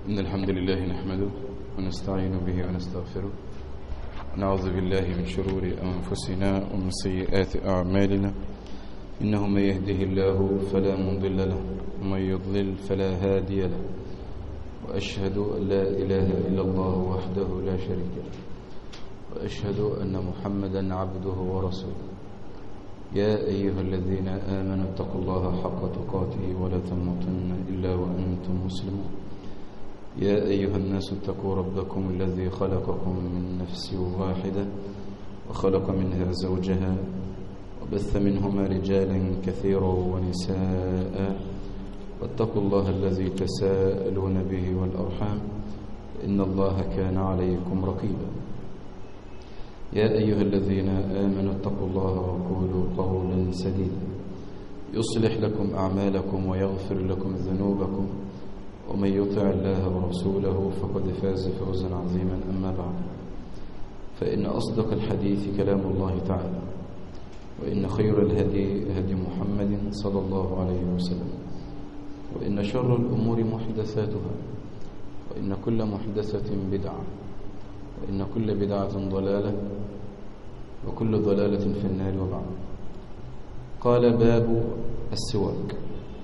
إن الحمد لله نحمده ونستعين به ونستغفره ونعوذ بالله من شرور أنفسنا ومن سيئات أعمالنا. إنه من يهده الله فلا مضل له ومن يضلل فلا هادي له، وأشهد أن لا إله إلا الله وحده لا شريك له، وأشهد أن محمدا عبده ورسوله. يا أيها الذين آمنوا اتقوا الله حق تقاته ولا تموتن إلا وأنتم مسلمون. يا أيها الناس اتقوا ربكم الذي خلقكم من نفس واحدة وخلق منها زوجها وبث منهما رجالا كثيرا ونساء، واتقوا الله الذي تساءلون به والأرحام إن الله كان عليكم رقيبا. يا أيها الذين آمنوا اتقوا الله وقولوا قولا سديدا يصلح لكم أعمالكم ويغفر لكم ذنوبكم، ومن يطع الله ورسوله فقد فاز فوزا عظيما. أما بعد، فإن أصدق الحديث كلام الله تعالى، وإن خير الهدي هدي محمد صلى الله عليه وسلم، وإن شر الأمور محدثاتها، وإن كل محدثة بدعة، وإن كل بدعة ضلالة، وكل ضلالة في النار. وبعد، قال باب السواك.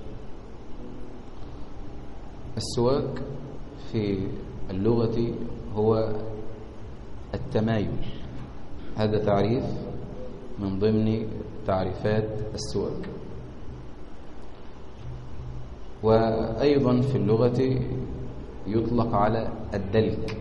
السواك في اللغة هو التمايل، هذا تعريف من ضمن تعريفات السواك. وأيضا في اللغة يطلق على الدلك،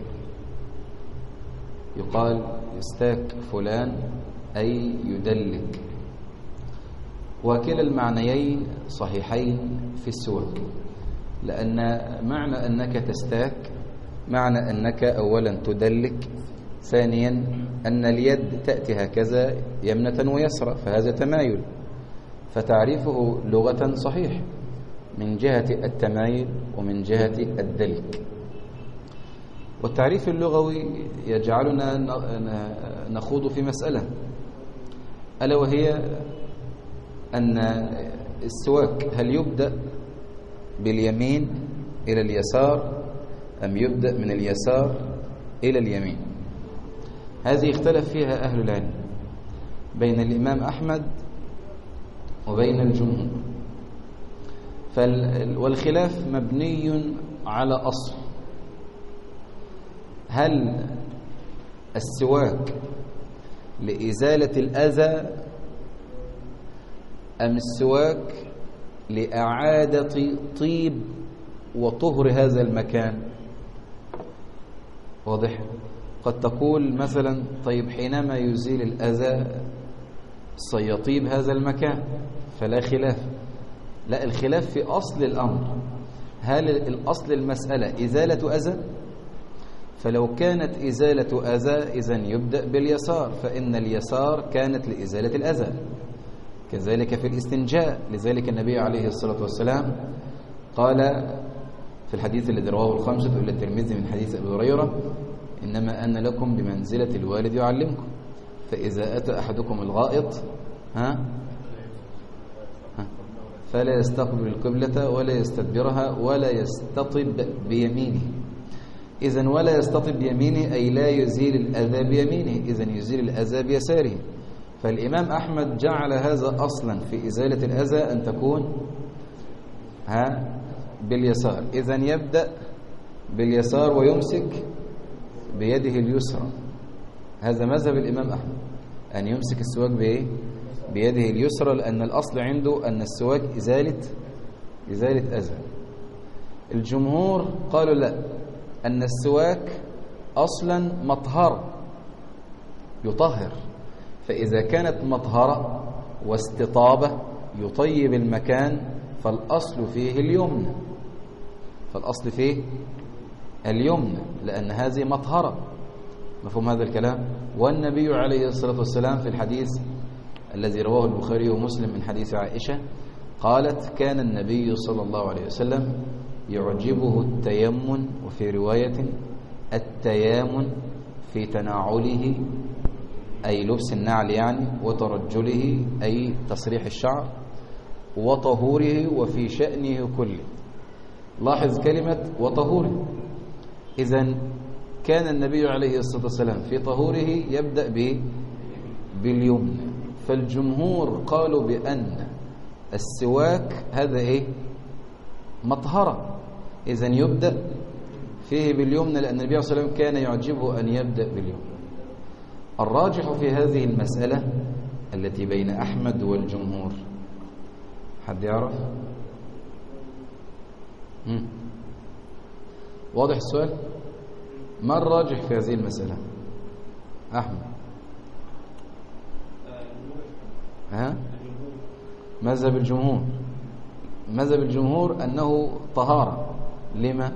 يقال يستاك فلان أي يدلك، وكلا المعنيين صحيحين في السواك، لأن معنى أنك تستاك معنى أنك أولا تدلك، ثانيا أن اليد تأتي هكذا يمنة ويسرى، فهذا تمايل، فتعريفه لغة صحيح من جهة التمايل ومن جهة الدلك. والتعريف اللغوي يجعلنا نخوض في مسألة، ألا وهي أن السواك هل يبدأ باليمين إلى اليسار أم يبدأ من اليسار إلى اليمين؟ هذه اختلف فيها أهل العلم بين الإمام أحمد وبين الجمهور، والخلاف مبني على أصل: هل السواك لإزالة الأذى أم السواك لإعادة طيب وطهر هذا المكان؟ واضح؟ قد تقول مثلا: طيب حينما يزيل الأذى سيطيب هذا المكان، فلا خلاف. لا، الخلاف في أصل الأمر. هل الأصل المسألة إزالة أذى؟ فلو كانت إزالة أذى إذن يبدأ باليسار، فإن اليسار كانت لإزالة الأذى. كذلك في الاستنجاء، لذلك النبي عليه الصلاة والسلام قال في الحديث الذي رواه الخمسة إلا الترمذي من حديث أبي هريرة: إنما أنا لكم بمنزلة الوالد يعلمكم، فإذا أتى أحدكم الغائط فلا يستقبل القبلة ولا يستدبرها ولا يستطب بيمينه. إذن ولا يستطب بيمينه أي لا يزيل الأذى بيمينه، إذن يزيل الأذى بيساره. فالإمام أحمد جعل هذا أصلا في إزالة الأذى أن تكون باليسار، إذن يبدأ باليسار ويمسك بيده اليسرى. هذا مذهب الإمام أحمد، أن يمسك السواك بيده اليسرى، لأن الأصل عنده أن السواك إزالة أذى. الجمهور قالوا لا، أن السواك أصلا مطهرة يطهر، فإذا كانت مطهرة واستطابة يطيب المكان فالأصل فيه اليمنى، لأن هذه مطهرة. مفهوم هذا الكلام؟ والنبي عليه الصلاة والسلام في الحديث الذي رواه البخاري ومسلم من حديث عائشة قالت: كان النبي صلى الله عليه وسلم يعجبه التيمن، وفي رواية التيامن، في تناعله أي لبس النعل يعني، وترجله أي تسريح الشعر، وطهوره وفي شأنه كله. لاحظ كلمة وطهوره، إذن كان النبي عليه الصلاة والسلام في طهوره يبدأ باليمنى، فالجمهور قالوا بأن السواك هذا إيه؟ مطهرة، إذن يبدأ فيه باليمنى، لأن النبي صلى الله عليه وسلم كان يعجبه أن يبدأ باليمنى. الراجح في هذه المسألة التي بين أحمد والجمهور، حد يعرف؟ واضح السؤال؟ ما الراجح في هذه المسألة؟ أحمد مذهب الجمهور. مذهب الجمهور أنه طهارة. لما؟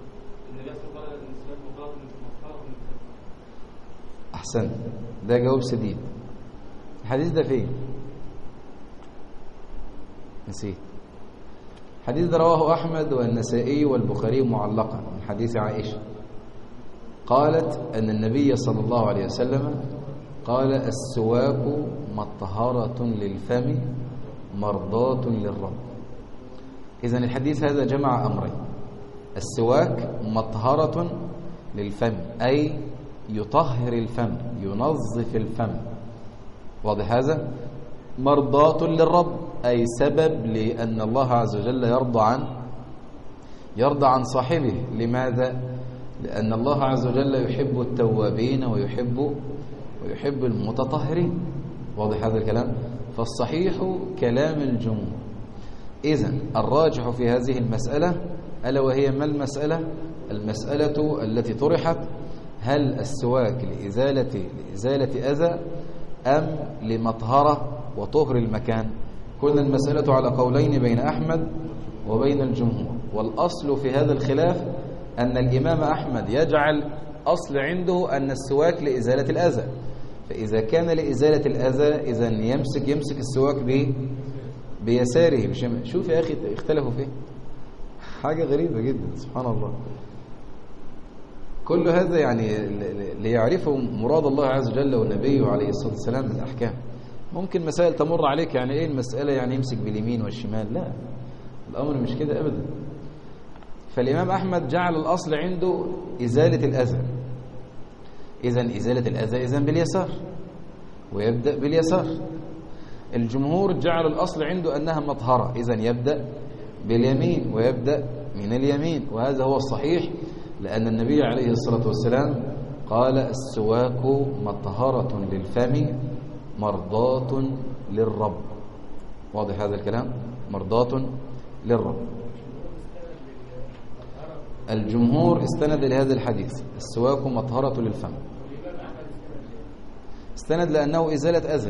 أحسن، ده جواب سديد. الحديث ده فين؟ نسيت. حديث ده رواه أحمد والنسائي والبخاري معلقا من حديث عائشة، قالت أن النبي صلى الله عليه وسلم قال: السواك مطهرة للفم مرضاة للرب. إذن الحديث هذا جمع أمرين: السواك مطهرة للفم أي يطهر الفم، ينظف الفم، واضح هذا؟ مرضاة للرب أي سبب لأن الله عز وجل يرضى عن صاحبه. لماذا؟ لأن الله عز وجل يحب التوابين ويحب المتطهرين، واضح هذا الكلام؟ فالصحيح كلام الجمهور. إذن الراجح في هذه المسألة ألا وهي ما المسألة؟ المسألة التي طرحت: هل السواك لإزالة أذى أم لمطهرة وطهر المكان؟ كل المسألة على قولين بين أحمد وبين الجمهور، والأصل في هذا الخلاف أن الإمام أحمد يجعل أصل عنده أن السواك لإزالة الأذى، فإذا كان لإزالة الأذى إذن يمسك السواك بيساره. شوف يا أخي اختلفوا فيه، حاجة غريبة جدا، سبحان الله. كل هذا يعني ليعرفوا مراد الله عز وجل والنبي عليه الصلاة والسلام من الأحكام. ممكن مسائل تمر عليك، يعني إيه المسألة يعني يمسك باليمين والشمال؟ لا، الأمر مش كده أبدا. فالإمام أحمد جعل الأصل عنده إزالة الأذى، إذن إزالة الأذى إذن باليسار ويبدأ باليسار. الجمهور جعل الأصل عنده أنها مطهرة، إذن يبدأ باليمين ويبدأ من اليمين، وهذا هو الصحيح، لأن النبي عليه الصلاة والسلام قال: السواك مطهرة للفم مرضاة للرب. واضح هذا الكلام؟ مرضاة للرب. الجمهور استند لهذا الحديث: السواك مطهرة للفم. استند لأنه إزالة أذى.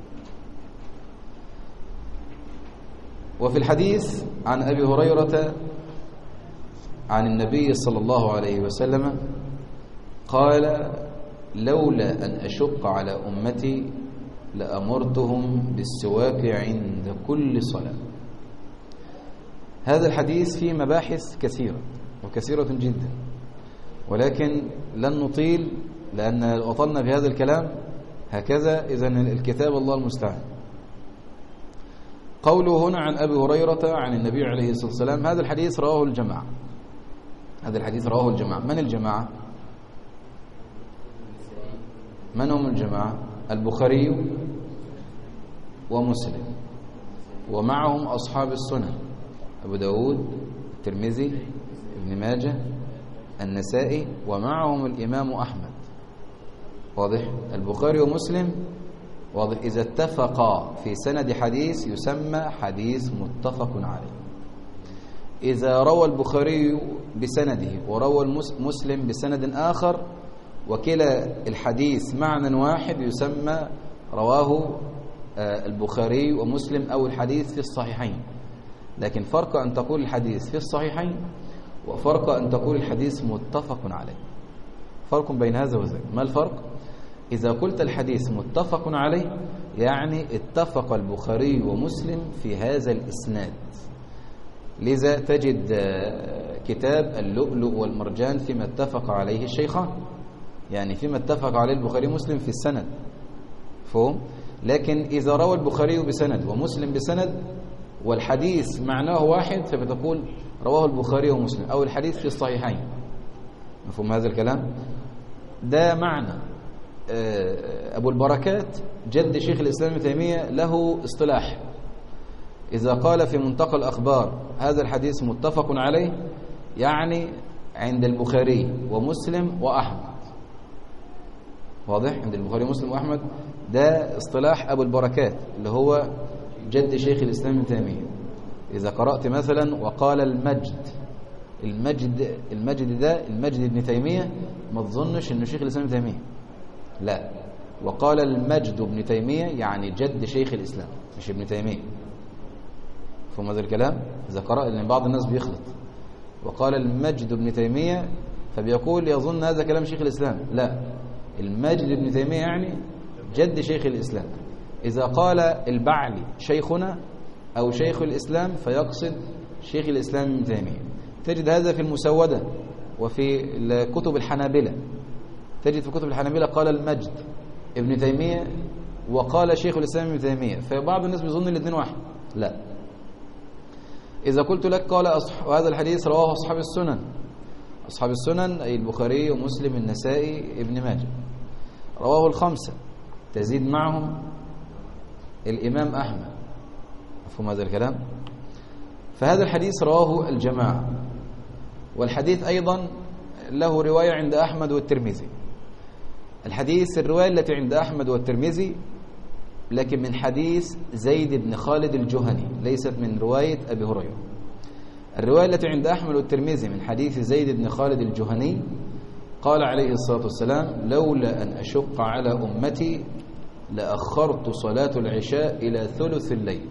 وفي الحديث عن أبي هريرة عن النبي صلى الله عليه وسلم قال: لولا أن أشق على أمتي لأمرتهم بالسواك عند كل صلاة. هذا الحديث فيه مباحث كثيرة وكثيرة جدا، ولكن لن نطيل لأن أطلنا في هذا الكلام هكذا. إذن الكتاب الله المستعان. قوله هنا عن أبي هريرة عن النبي عليه الصلاة والسلام، هذا الحديث رواه الجماعة. من الجماعة؟ من هم الجماعة؟ البخاري ومسلم، ومعهم أصحاب السنن: أبو داود، الترمذي، ابن ماجه، النسائي، ومعهم الإمام أحمد. واضح؟ البخاري ومسلم واضح. إذا اتفقا في سند حديث يسمى حديث متفق عليه. إذا روى البخاري بسنده وروى مسلم بسند آخر وكلا الحديث معنى واحد يسمى رواه البخاري ومسلم أو الحديث في الصحيحين. لكن فرق أن تقول الحديث في الصحيحين وفرق أن تقول الحديث متفق عليه، فرق بين هذا وذاك. ما الفرق؟ إذا قلت الحديث متفق عليه يعني اتفق البخاري ومسلم في هذا الإسناد. لذا تجد كتاب اللؤلؤ والمرجان فيما اتفق عليه الشيخان، يعني فيما اتفق عليه البخاري ومسلم في السند، فهم؟ لكن إذا روى البخاري بسند ومسلم بسند والحديث معناه واحد فبتقول رواه البخاري ومسلم، أو الحديث في الصحيحين. مفهوم هذا الكلام؟ ده معنى. أبو البركات جد شيخ الإسلام ابن تيمية له اصطلاح، إذا قال في منتقى الأخبار هذا الحديث متفق عليه، يعني عند البخاري ومسلم وأحمد. واضح؟ عند البخاري ومسلم وأحمد. ده اصطلاح أبو البركات اللي هو جد شيخ الإسلام ابن تيمية. إذا قرأت مثلا وقال المجد ده المجد ابن تيمية، ما تظنش إنه شيخ الإسلام ابن تيمية، لا. وقال المجد ابن تيمية يعني جد شيخ الإسلام مش ابن تيمية. فهم هذا الكلام؟ إذا قرأ، لأن بعض الناس بيخلط، وقال المجد ابن تيمية فبيقول يظن هذا كلام شيخ الإسلام، لا. المجد ابن تيمية يعني جد شيخ الإسلام. إذا قال البعلي شيخنا أو شيخ الإسلام فيقصد شيخ الإسلام ابن تيمية. تجد هذا في المسودة وفي كتب الحنابلة. تجد في كتب الحنابلة قال المجد ابن تيمية وقال شيخ الإسلام ابن تيمية، فبعض الناس بيظن الاثنين واحد، لا. إذا قلت لك قال وهذا الحديث رواه أصحاب السنن، أصحاب السنن أي البخاري ومسلم النسائي ابن ماجه، رواه الخمسة، تزيد معهم الإمام أحمد. مفهوم هذا الكلام؟ فهذا الحديث رواه الجماعة، والحديث أيضا له رواية عند أحمد والترمذي. الحديث الرواية التي عند أحمد والترمذي لكن من حديث زيد بن خالد الجهني، ليست من رواية أبي هريرة. الرواية التي عند أحمد والترمذي من حديث زيد بن خالد الجهني قال عليه الصلاة والسلام: لولا أن أشق على أمتي لأخرت صلاة العشاء إلى ثلث الليل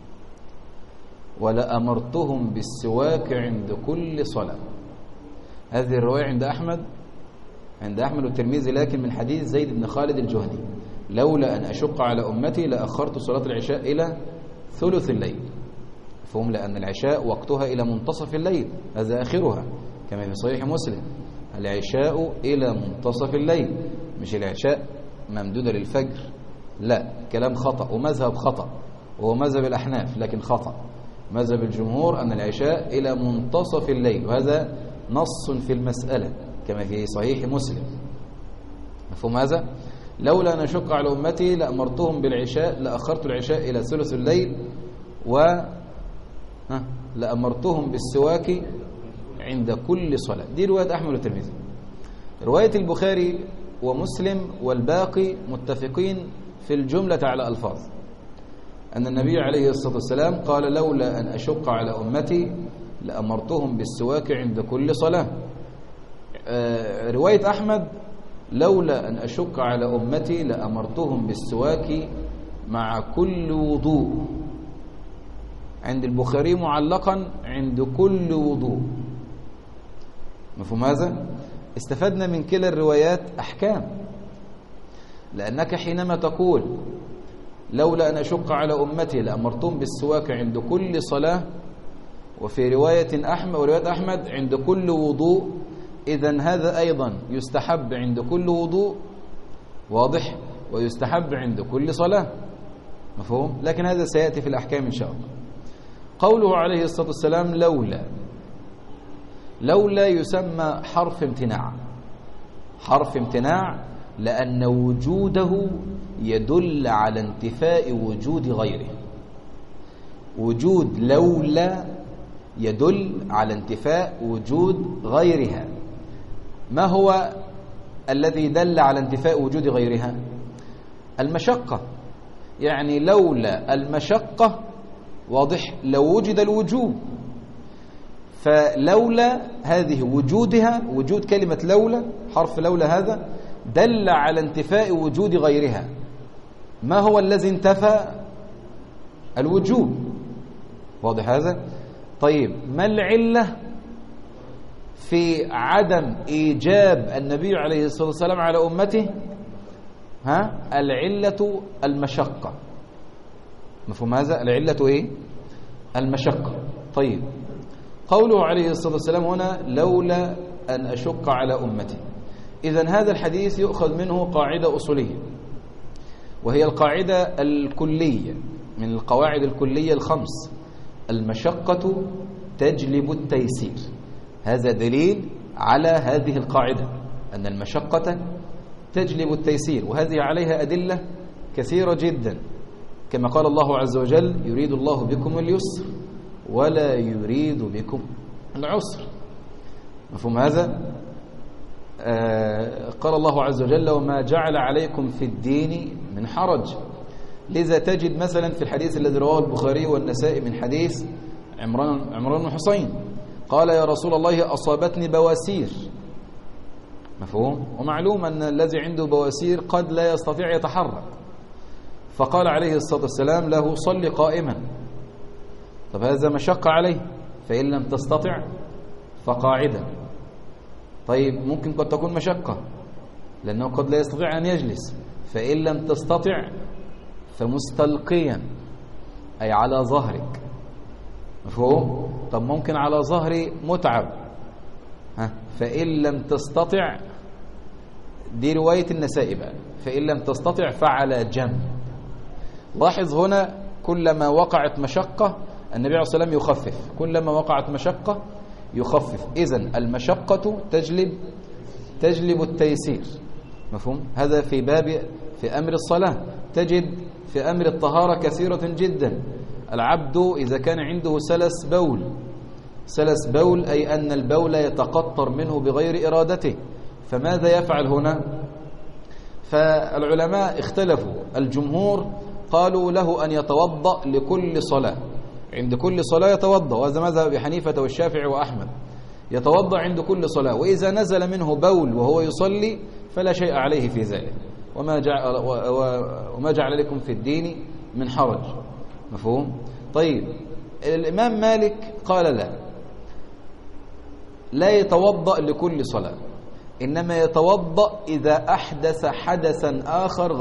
ولأمرتهم بالسواك عند كل صلاة. هذه الرواية عند أحمد والترمذي لكن من حديث زيد بن خالد الجهني: لولا أن أشق على أمتي لأخرت صلاة العشاء إلى ثلث الليل. فهم لأن العشاء وقتها إلى منتصف الليل، هذا آخرها كما في صحيح مسلم: العشاء إلى منتصف الليل، مش العشاء ممدودة للفجر، لا، كلام خطأ ومذهب خطأ، وهو مذهب الأحناف لكن خطأ. مذهب الجمهور أن العشاء إلى منتصف الليل، وهذا نص في المسألة كما في صحيح مسلم. مفهوم هذا؟ لولا أن أشق على أمتي لأمرتهم بالعشاء لأخرت العشاء إلى ثلث الليل لأمرتهم بالسواك عند كل صلاة. دي رواية أحمد والترمذي. رواية البخاري ومسلم والباقي متفقين في الجملة على ألفاظ أن النبي عليه الصلاة والسلام قال: لولا أن أشق على أمتي لأمرتهم بالسواك عند كل صلاة. رواية أحمد: لولا أن أشق على أمتي لأمرتهم بالسواك مع كل وضوء. عند البخاري معلقا: عند كل وضوء. مفهوم هذا؟ استفدنا من كلا الروايات أحكام، لأنك حينما تقول لولا أن أشق على أمتي لأمرتهم بالسواك عند كل صلاة، وفي رواية أحمد عند كل وضوء، إذن هذا أيضا يستحب عند كل وضوء، واضح، ويستحب عند كل صلاة. مفهوم؟ لكن هذا سيأتي في الأحكام إن شاء الله. قوله عليه الصلاة والسلام لولا يسمى حرف امتناع. حرف امتناع لأن وجوده يدل على انتفاء وجود غيره. وجود لولا يدل على انتفاء وجود غيرها. ما هو الذي دل على انتفاء وجود غيرها؟ المشقة. يعني لولا المشقة، واضح، لو وجد الوجوب. فلولا هذه وجودها، وجود كلمة لولا، حرف لولا هذا دل على انتفاء وجود غيرها. ما هو الذي انتفى؟ الوجوب، واضح هذا؟ طيب، ما العلة في عدم إيجاب النبي عليه الصلاة والسلام على أمته؟ العلة المشقة. مفهوم هذا؟ العلة إيه؟ المشقة. طيب، قوله عليه الصلاة والسلام هنا لولا أن أشق على أمتي، إذن هذا الحديث يؤخذ منه قاعدة أصولية، وهي القاعدة الكلية من القواعد الكلية الخمس: المشقة تجلب التيسير. هذا دليل على هذه القاعدة أن المشقة تجلب التيسير، وهذه عليها أدلة كثيرة جدا، كما قال الله عز وجل: يريد الله بكم اليسر ولا يريد بكم العسر. مفهوم هذا؟ قال الله عز وجل: وما جعل عليكم في الدين من حرج. لذا تجد مثلا في الحديث الذي رواه البخاري والنسائي من حديث عمران بن حسين قال: يا رسول الله أصابتني بواسير. مفهوم؟ ومعلوم أن الذي عنده بواسير قد لا يستطيع يتحرك، فقال عليه الصلاة والسلام له: صل قائما. طب هذا مشقة عليه، فإن لم تستطع فقاعدا. طيب ممكن قد تكون مشقة لأنه قد لا يستطيع أن يجلس، فإن لم تستطع فمستلقيا، أي على ظهرك. مفهوم؟ طب ممكن على ظهري متعب، فإن لم تستطع، دي رواية النسائي بقى، فإن لم تستطع فعلى جنب. لاحظ هنا كلما وقعت مشقة النبي عليه الصلاة والسلام يخفف، كلما وقعت مشقة يخفف. إذن المشقة تجلب التيسير. مفهوم؟ هذا في أمر الصلاة. تجد في أمر الطهارة كثيرة جدا. العبد إذا كان عنده سلس بول أي أن البول يتقطر منه بغير إرادته، فماذا يفعل هنا؟ فالعلماء اختلفوا. الجمهور قالوا له أن يتوضأ لكل صلاة، عند كل صلاة يتوضأ، وهذا مذهب أبي حنيفة والشافعي وأحمد. يتوضأ عند كل صلاة، وإذا نزل منه بول وهو يصلي فلا شيء عليه في ذلك، وما جعل لكم في الدين من حرج. مفهوم؟ طيب الإمام مالك قال لا يتوضأ لكل صلاة، إنما يتوضأ إذا أحدث حدثا آخر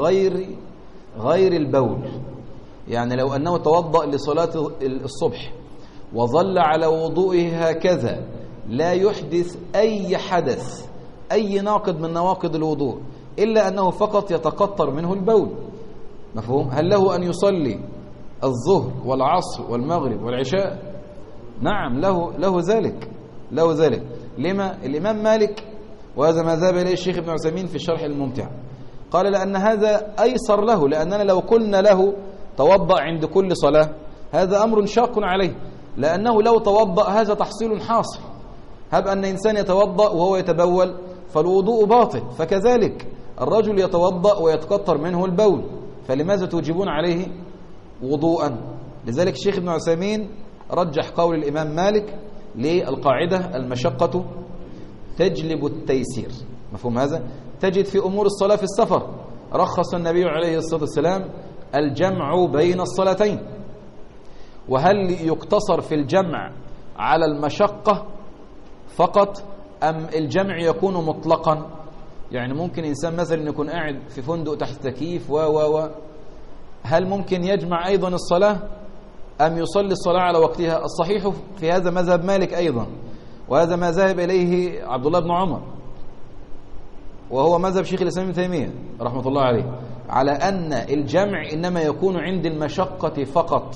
غير البول. يعني لو أنه توضأ لصلاة الصبح وظل على وضوئه هكذا لا يحدث أي حدث، أي ناقض من نواقض الوضوء، إلا أنه فقط يتقطر منه البول. مفهوم؟ هل له أن يصلي الظهر والعصر والمغرب والعشاء؟ نعم، له ذلك. لما؟ الإمام مالك، وهذا ما ذهب إليه الشيخ ابن عثيمين في الشرح الممتع، قال لأن هذا أيسر له، لأننا لو قلنا له توضأ عند كل صلاة هذا أمر شاق عليه، لأنه لو توضأ هذا تحصيل حاصل. هب أن إنسان يتوضأ وهو يتبول فالوضوء باطل، فكذلك الرجل يتوضأ ويتقطر منه البول، فلماذا توجبون عليه وضوءا؟ لذلك الشيخ ابن عثيمين رجح قول الإمام مالك للقاعدة: المشقة تجلب التيسير. مفهوم هذا؟ تجد في أمور الصلاة في السفر رخص النبي عليه الصلاة والسلام الجمع بين الصلاتين. وهل يقتصر في الجمع على المشقة فقط أم الجمع يكون مطلقا؟ يعني ممكن إنسان مثلا يكون قاعد في فندق تحت تكييف هل ممكن يجمع أيضا الصلاة أم يصلي الصلاة على وقتها؟ الصحيح في هذا مذهب مالك أيضا، وهذا ما ذهب إليه عبد الله بن عمر، وهو مذهب شيخ الإسلام ابن تيمية رحمة الله عليه، على أن الجمع إنما يكون عند المشقة فقط.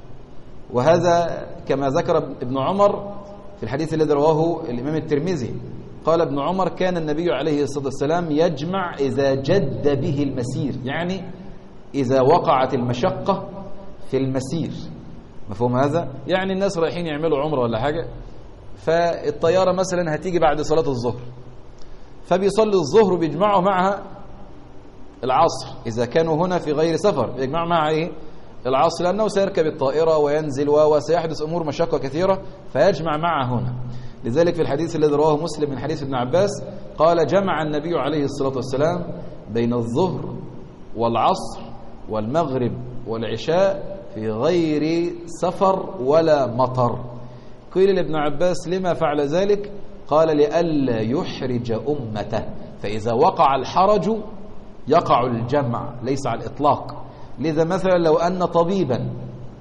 وهذا كما ذكر ابن عمر في الحديث الذي رواه الإمام الترمذي، قال ابن عمر: كان النبي عليه الصلاة والسلام يجمع إذا جد به المسير، يعني إذا وقعت المشقة في المسير. مفهوم هذا؟ يعني الناس رايحين يعملوا عمرة ولا حاجة، فالطيارة مثلا هتيجي بعد صلاة الظهر، فبيصلي الظهر وبيجمعوا معها العصر. إذا كانوا هنا في غير سفر بيجمعوا معها العصر، لأنه سيركب الطائرة وينزل وسيحدث أمور مشقة كثيرة، فيجمع معها هنا. لذلك في الحديث الذي رواه مسلم من حديث ابن عباس قال: جمع النبي عليه الصلاة والسلام بين الظهر والعصر والمغرب والعشاء في غير سفر ولا مطر. قيل لابن عباس: لما فعل ذلك؟ قال: لئلا يحرج أمته، فإذا وقع الحرج يقع الجمع ليس على الإطلاق. لذا مثلا لو أن طبيبا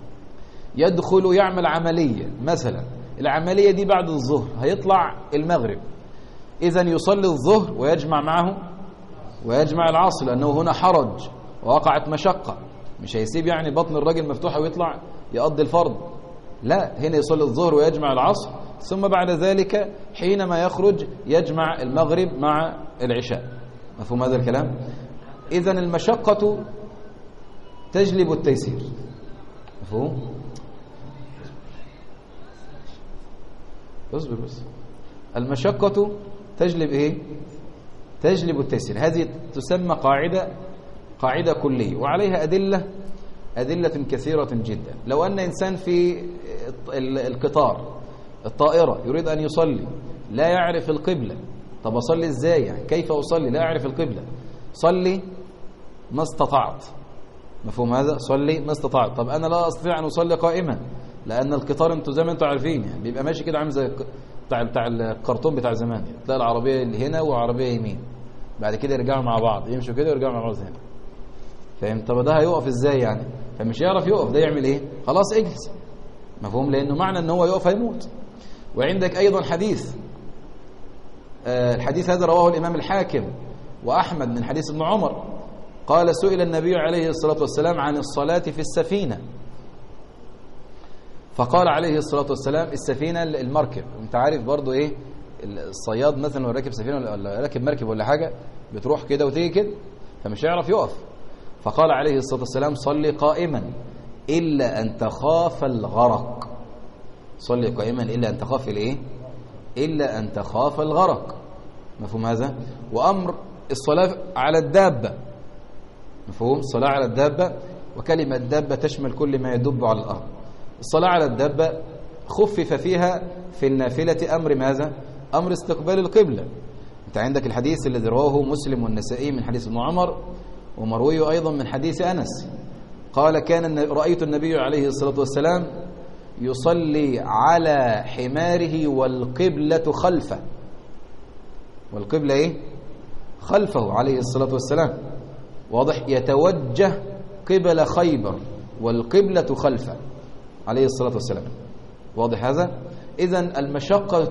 يدخل يعمل عملية، مثلا العملية دي بعد الظهر هيطلع المغرب، إذن يصلي الظهر ويجمع معه ويجمع العصر، لأنه هنا حرج ووقعت مشقة. مش هيسيب يعني بطن الراجل مفتوحة ويطلع يقضي الفرض، لا، هنا يصلي الظهر ويجمع العصر، ثم بعد ذلك حينما يخرج يجمع المغرب مع العشاء. مفهوم هذا الكلام؟ إذن المشقة تجلب التيسير. مفهوم؟ اصبر بس. المشقة تجلب ايه؟ تجلب التيسير. هذه تسمى قاعدة كلية، وعليها أدلة كثيرة جدا. لو أن إنسان في القطار الطائرة يريد أن يصلي لا يعرف القبلة، طب أصلي إزاي؟ يعني كيف أصلي لا أعرف القبلة؟ صلي ما استطعت. مفهوم هذا؟ صلي ما استطعت. طب أنا لا أستطيع أن أصلي قائما، لأن القطار انتوا زي ما انتوا عارفين يعني بيبقى ماشي كده عامل زي بتاع الكرتون بتاع زمان، يعني تلاقي العربية هنا وعربية يمين، بعد كده يرجعوا مع بعض، يمشوا كده ويرجعوا مع بعض هنا. فاهم؟ طب ده هيقف ازاي يعني؟ فمش يعرف يقف، ده يعمل ايه؟ خلاص اجلس. مفهوم؟ لأنه معنى ان هو يقف هيموت. وعندك أيضا حديث، الحديث هذا رواه الإمام الحاكم وأحمد من حديث ابن عمر، قال سئل النبي عليه الصلاة والسلام عن الصلاة في السفينة، فقال عليه الصلاة والسلام السفينة المركب. وانت عارف برضو ايه الصياد مثلا لو راكب سفينة ولا راكب مركب ولا حاجة بتروح كده وتيجي كده، فمش هيعرف يقف. فقال عليه الصلاة والسلام صلي قائما إلا أن تخاف الغرق. صلي قائما إلا أن تخاف الايه؟ إلا أن تخاف الغرق. مفهوم هذا؟ وأمر الصلاة على الدابة. مفهوم؟ الصلاة على الدابة، وكلمة دابة تشمل كل ما يدب على الأرض. الصلاة على الدابة خفف فيها في النافلة أمر ماذا؟ أمر استقبال القبلة. أنت عندك الحديث الذي رواه مسلم والنسائي من حديث ابن عمر، ومروي أيضا من حديث أنس، قال رأيت النبي عليه الصلاة والسلام يصلي على حماره والقبلة خلفه. والقبلة إيه؟ خلفه عليه الصلاة والسلام. واضح؟ يتوجه قبل خيبر والقبلة خلفه عليه الصلاة والسلام. واضح هذا؟ إذن المشقة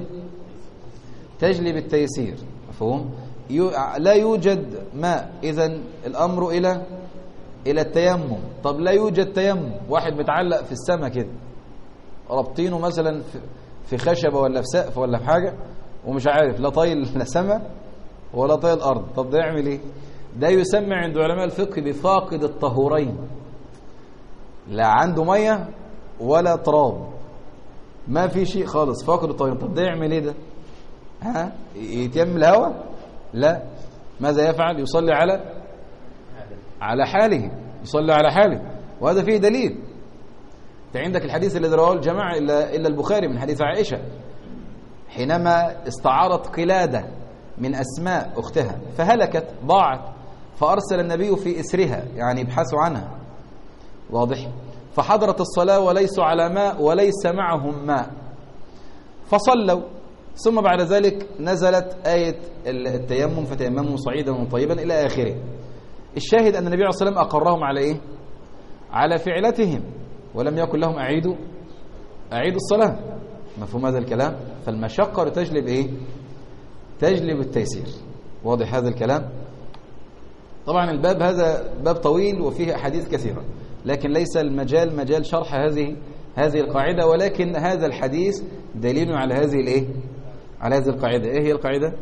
تجلب التيسير. مفهوم؟ لا يوجد ماء، إذن الأمر إلى التيمم. طب لا يوجد تيمم، واحد متعلق في السماء كده ربطينه مثلا في خشبة ولا في سقف ولا في حاجة ومش عارف لا طايل لا سماء ولا طايل الأرض، طب ده يعمل إيه؟ ده يسمى عند علماء الفقه بفاقد الطهورين، لا عنده مية ولا تراب، ما في شيء خالص، فاقد الطهورين. طب ده يعمل إيه ده؟ يتيمم الهواء؟ لا. ماذا يفعل؟ يصلي على حاله، يصلي على حاله. وهذا فيه دليل. انت عندك الحديث الذي رواه الجماعة إلا البخاري من حديث عائشة حينما استعارت قلادة من أسماء أختها فهلكت ضاعت، فأرسل النبي في إسرها يعني يبحثوا عنها. واضح؟ فحضرت الصلاة وليسوا على ماء وليس معهم ماء، فصلوا. ثم بعد ذلك نزلت آية التيمم فتيمموا صعيدا طيبا إلى آخره. الشاهد أن النبي عليه الصلاة والسلام أقرهم على إيه؟ على فعلتهم، ولم يقل لهم أعيدوا الصلاة. مفهوم هذا الكلام؟ فالمشقة تجلب إيه؟ تجلب التيسير. واضح هذا الكلام؟ طبعا الباب هذا باب طويل وفيه أحاديث كثيرة، لكن ليس المجال مجال شرح هذه القاعدة، ولكن هذا الحديث دليل على هذه الإيه؟ على هذه القاعدة. إيه هي القاعدة؟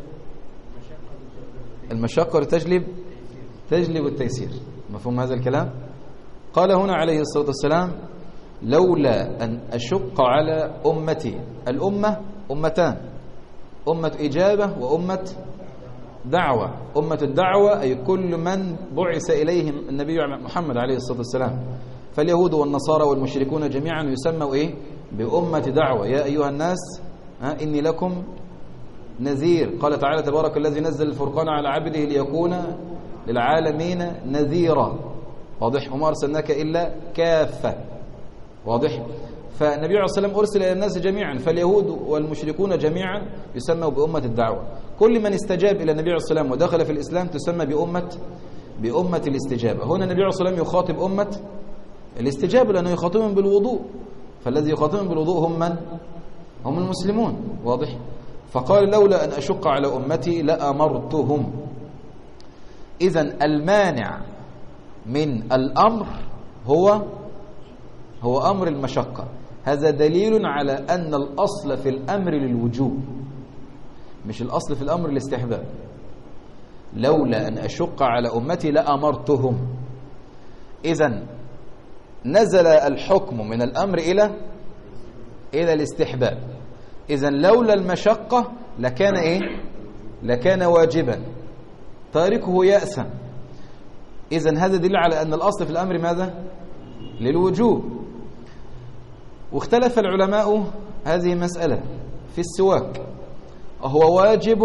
المشقة تجلب التيسير. مفهوم هذا الكلام؟ قال هنا عليه الصلاة والسلام لولا أن أشق على أمتي. الأمة أمتان، أمة إجابة وأمة دعوة. أمة الدعوة أي كل من بعث إليهم النبي محمد عليه الصلاة والسلام، فاليهود والنصارى والمشركون جميعا يسموا إيه؟ بأمة دعوة. يا أيها الناس إني لكم نذير. قال تعالى تبارك الذي نزل الفرقان على عبده ليكون للعالمين نذيرا. واضح؟ وما أرسلناك إلا كافة. واضح؟ فالنبي عليه الصلاة والسلام أرسل إلى الناس جميعا، فاليهود والمشركون جميعا يسموا بأمة الدعوة. كل من استجاب إلى النبي عليه الصلاة والسلام ودخل في الإسلام تسمى بأمة الاستجابة. هنا النبي عليه الصلاة والسلام يخاطب أمة الاستجابة لأنه يخاطبهم بالوضوء، فالذي يخاطبهم بالوضوء هم المسلمون. واضح؟ فقال لولا أن أشق على أمتي لأمرتهم. إذن المانع من الأمر هو أمر المشقة. هذا دليل على أن الأصل في الأمر للوجوب، مش الأصل في الأمر الاستحباب. لولا أن أشق على أمتي لأمرتهم. إذن نزل الحكم من الأمر إلى الاستحباب. إذن لولا المشقة لكان إيه؟ لكان واجبا، تاركه يأثم. إذن هذا دليل على أن الأصل في الأمر ماذا؟ للوجوب. واختلف العلماء هذه مسألة في السواك، أهو واجب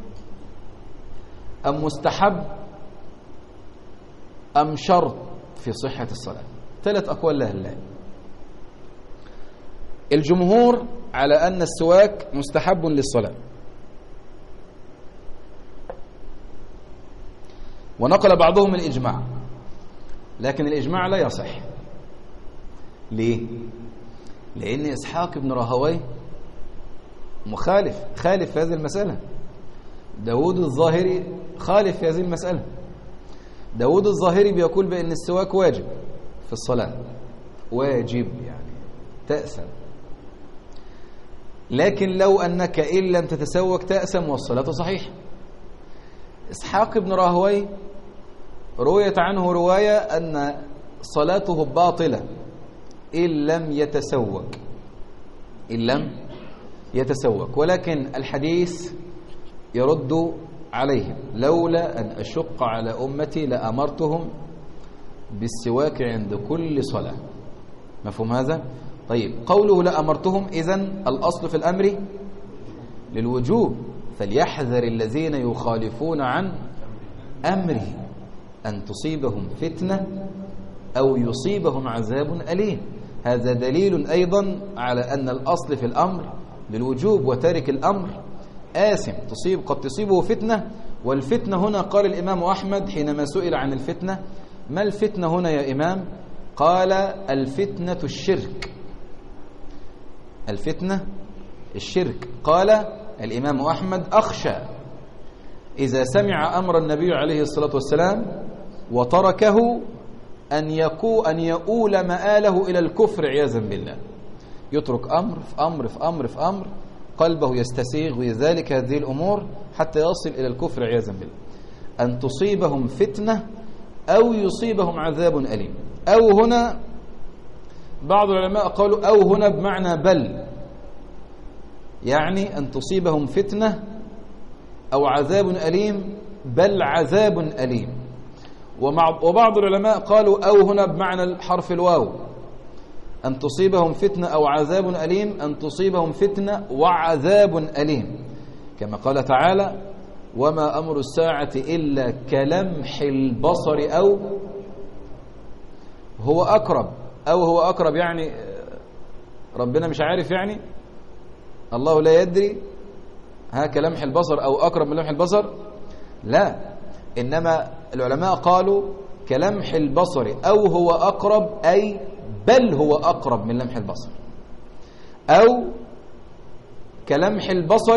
أم مستحب أم شرط في صحة الصلاة؟ 3 أقوال لها الله. الجمهور على أن السواك مستحب للصلاة، ونقل بعضهم الإجماع، لكن الإجماع لا يصح. ليه؟ لأن إسحاق بن راهويه خالف في هذه المسألة. داود الظاهري خالف في هذه المسألة. داود الظاهري بيقول بأن السواك واجب في الصلاة، واجب يعني تأثم، لكن لو أنك إن لم تتسوك تأثم والصلاة صحيحة. إسحاق بن راهويه رويت عنه رواية أن صلاته باطلة إن لم يتسوك، ولكن الحديث يرد عليهم: لولا أن أشق على أمتي لأمرتهم بالسواك عند كل صلاة. مفهوم هذا؟ طيب، قوله لأمرتهم، إذن الأصل في الأمر للوجوب، فليحذر الذين يخالفون عن أمره أن تصيبهم فتنة أو يصيبهم عذاب أليم. هذا دليل أيضا على أن الأصل في الأمر للوجوب، وتارك الأمر آثم، قد تصيبه فتنة. والفتنة هنا قال الإمام أحمد حينما سئل عن الفتنة: ما الفتنة هنا يا إمام؟ قال: الفتنة الشرك. الفتنة الشرك. قال الإمام أحمد: أخشى إذا سمع أمر النبي عليه الصلاة والسلام وتركه أن يؤول مآله إلى الكفر عياذا بالله. يترك أمر في أمر في أمر في أمر، قلبه يستسيغ بذلك هذه الأمور حتى يصل إلى الكفر عياذا بالله. أن تصيبهم فتنة أو يصيبهم عذاب أليم. أو هنا بعض العلماء قالوا أو هنا بمعنى بل، يعني أن تصيبهم فتنة أو عذاب أليم، بل عذاب أليم. وبعض العلماء قالوا أو هنا بمعنى حرف الواو، أن تصيبهم فتنة أو عذاب أليم، أن تصيبهم فتنة وعذاب أليم، كما قال تعالى: وما أمر الساعة إلا كلمح البصر أو هو أقرب، يعني ربنا مش عارف، يعني الله لا يدري، كلمح البصر أو أقرب من لمح البصر. لا، إنما العلماء قالوا كلمح البصر أو هو أقرب، أي بل هو أقرب من لمح البصر، أو كلمح البصر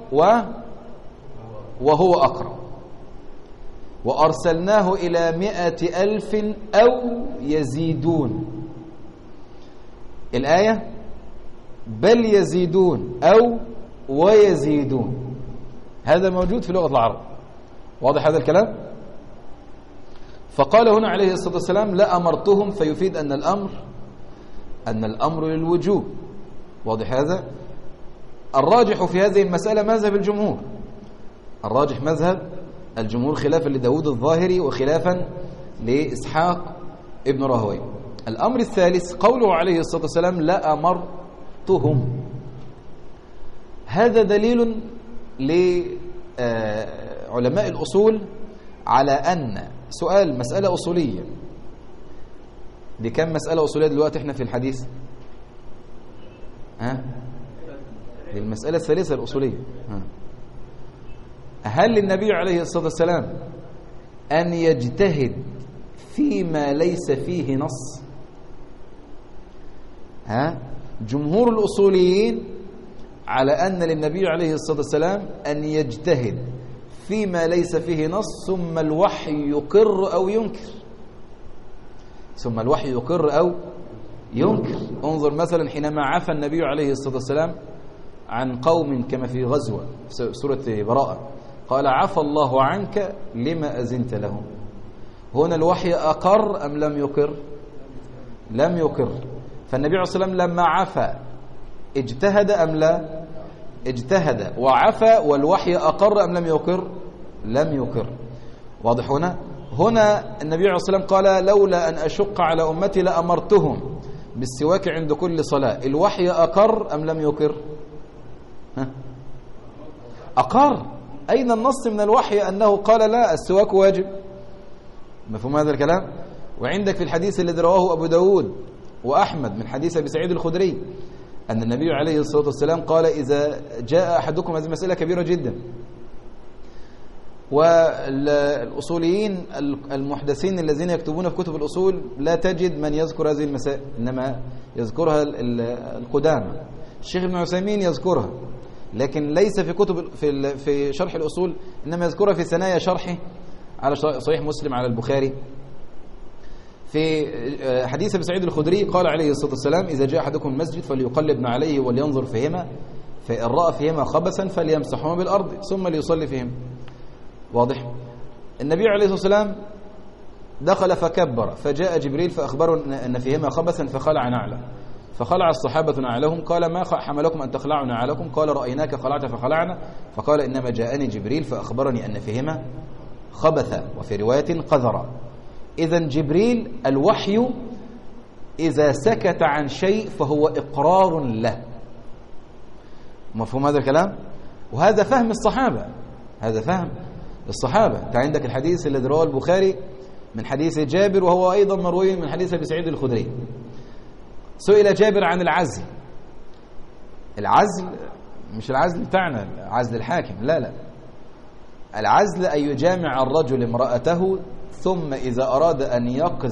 وهو أقرب. وأرسلناه إلى 100,000 أو يزيدون. الآية بل يزيدون أو ويزيدون، هذا موجود في لغة العرب. واضح هذا الكلام؟ فقال هنا عليه الصلاة والسلام: لا أمرتهم، فيفيد أن الأمر للوجوب. واضح هذا؟ الراجح في هذه المسألة مذهب الجمهور. الراجح مذهب الجمهور خلافا لداود الظاهري وخلافا لإسحاق ابن راهويه. الأمر الثالث قوله عليه الصلاة والسلام: لا أمرتهم. هذا دليل لعلماء الأصول على أن مسألة أصولية. دي كم مسألة أصولية دلوقتي احنا في الحديث؟ دي المسألة الثالثة الأصولية. هل للنبي عليه الصلاة والسلام أن يجتهد فيما ليس فيه نص؟ جمهور الأصوليين على أن للنبي عليه الصلاة والسلام أن يجتهد فيما ليس فيه نص، ثم الوحي يقر أو ينكر. ينكر. انظر مثلا حينما عفى النبي عليه الصلاة والسلام عن قوم كما في غزوة سورة براءة قال عفى الله عنك لما أذنت لهم. هنا الوحي أقر أم لم يقر؟ لم يقر. فالنبي عليه الصلاة والسلام لما عفى اجتهد أم لا؟ اجتهد وعفى، والوحي أقر أم لم يقر؟ لم يقر. واضح هنا؟ هنا النبي عليه الصلاة والسلام قال لولا أن أشق على أمتي لأمرتهم بالسواك عند كل صلاة. الوحي أقر أم لم يقر؟ أقر. أين النص من الوحي أنه قال لا السواك واجب؟ مفهوم هذا الكلام؟ وعندك في الحديث الذي رواه أبو داود وأحمد من حديث أبي سعيد الخدري أن النبي عليه الصلاة والسلام قال إذا جاء أحدكم، هذه مسألة كبيرة جدا، والأصوليين المحدثين الذين يكتبون في كتب الأصول لا تجد من يذكر هذه المسائل، إنما يذكرها القدامى. الشيخ ابن عثيمين يذكرها لكن ليس في كتب في شرح الأصول، إنما يذكرها في ثنايا شرحه على صحيح مسلم على البخاري. في حديث أبي سعيد الخدري قال عليه الصلاة والسلام إذا جاء أحدكم المسجد فليقلب عليه ولينظر فيهما فإن رأى فيهما خبثا فليمسحهما بالأرض ثم ليصلي فيهما. واضح؟ النبي عليه الصلاة والسلام دخل فكبر فجاء جبريل فأخبره أن فيهما خبثا فخلع نعله، فخلع الصحابة نعلهم. قال ما حملكم أن تخلعوا نعلكم؟ قال رأيناك خلعت فخلعنا. فقال إنما جاءني جبريل فأخبرني أن فيهما خبثا، وفي رواية قذرا. إذن جبريل الوحي إذا سكت عن شيء فهو إقرار له. مفهوم هذا الكلام؟ وهذا فهم الصحابة، هذا فهم الصحابة. أنت عندك الحديث الذي رواه البخاري من حديث جابر وهو أيضا مروي من حديث أبي سعيد الخدري. سئل جابر عن العزل. العزل مش العزل بتاعنا عزل الحاكم، لا لا، العزل أن يجامع الرجل امرأته ثم إذا أراد أن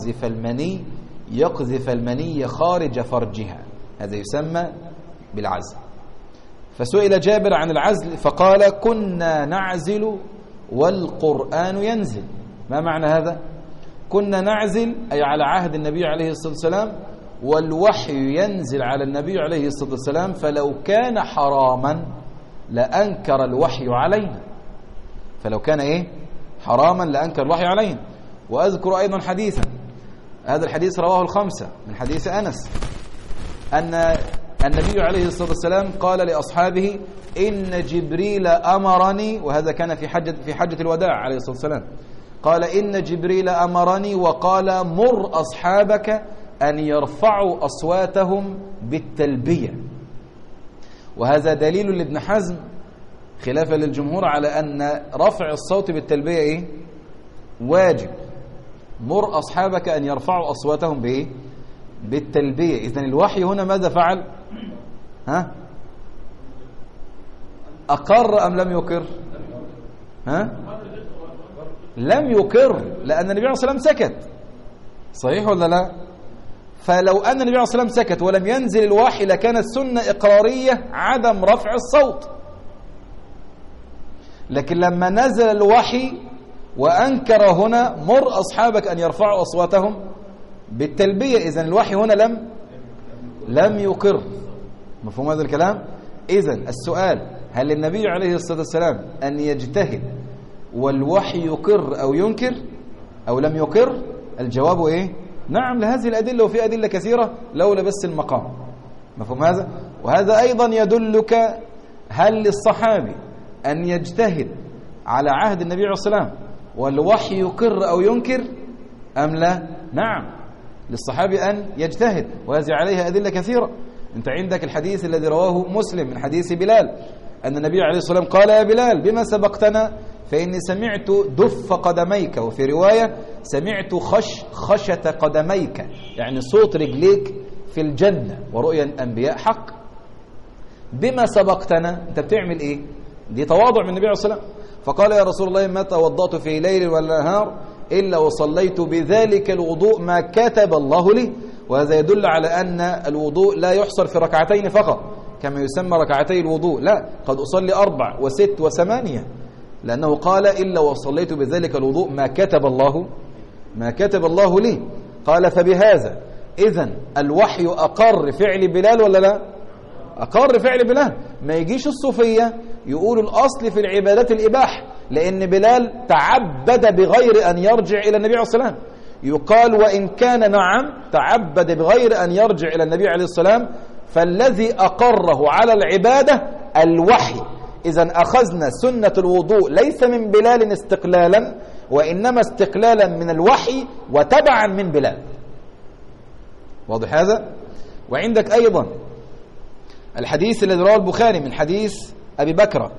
يقذف المني خارج فرجها، هذا يسمى بالعزل. فسئل جابر عن العزل فقال كنا نعزل والقرآن ينزل. ما معنى هذا؟ كنا نعزل أي على عهد النبي عليه الصلاة والسلام، والوحي ينزل على النبي عليه الصلاة والسلام، فلو كان حراما لأنكر الوحي علينا، فلو كان حراما لأنكر الوحي علينا. وأذكر أيضا حديثا، هذا الحديث رواه الخمسة من حديث أنس، أن النبي عليه الصلاة والسلام قال لأصحابه إن جبريل أمرني، وهذا كان في حجة الوداع عليه الصلاة والسلام، قال إن جبريل أمرني وقال مر أصحابك أن يرفعوا أصواتهم بالتلبية. وهذا دليل لابن حزم خلافا للجمهور على أن رفع الصوت بالتلبية واجب. مر أصحابك أن يرفعوا أصواتهم بالتلبية. إذن الوحي هنا ماذا فعل؟ أقر أم لم يقر؟ لم يقر، لأن النبي عليه الصلاة والسلام سكت. صحيح ولا لا؟ فلو أن النبي عليه الصلاة والسلام سكت ولم ينزل الوحي لكانت سنة إقرارية عدم رفع الصوت. لكن لما نزل الوحي وأنكر هنا مر أصحابك أن يرفعوا أصواتهم بالتلبية، إذن الوحي هنا لم يقر. مفهوم هذا الكلام؟ إذن السؤال هل النبي عليه الصلاة والسلام أن يجتهد والوحي يقر أو ينكر أو لم يقر؟ الجواب نعم لهذه الأدلة، وفي أدلة كثيرة لولا بس المقام. مفهوم هذا؟ وهذا أيضا يدلك هل للصحابي أن يجتهد على عهد النبي عليه الصلاة والسلام والوحي يقر أو ينكر أم لا؟ نعم للصحابي أن يجتهد، وهذه عليها أدلة كثيرة. أنت عندك الحديث الذي رواه مسلم من حديث بلال أن النبي عليه الصلاة والسلام قال يا بلال بما سبقتنا فإني سمعت دف قدميك، وفي رواية سمعت خشة قدميك، يعني صوت رجليك في الجنة ورؤيا الأنبياء حق. بما سبقتنا أنت بتعمل إيه؟ دي تواضع من النبي عليه الصلاة والسلام. فقال يا رسول الله ما توضأت في ليل ولا نهار إلا وصليت بذلك الوضوء ما كتب الله لي. وهذا يدل على أن الوضوء لا يحصر في ركعتين فقط كما يسمى ركعتي الوضوء، لا، قد أصلي 4 و6 و8، لأنه قال إلا وصليت بذلك الوضوء ما كتب الله لي. قال فبهذا إذن الوحي أقر فعل بلال ولا لا؟ أقر فعل بلال. ما يجيش الصوفية يقولوا الأصل في العبادات الإباحة، لأن بلال تعبد بغير أن يرجع إلى النبي عليه الصلاة والسلام. يقال وإن كان نعم تعبد بغير أن يرجع إلى النبي عليه الصلاة والسلام، فالذي أقره على العبادة الوحي. إذن أخذنا سنة الوضوء ليس من بلال استقلالا، وإنما استقلالا من الوحي وتبعا من بلال. واضح هذا؟ وعندك أيضا الحديث الذي رواه البخاري من حديث أبي بكر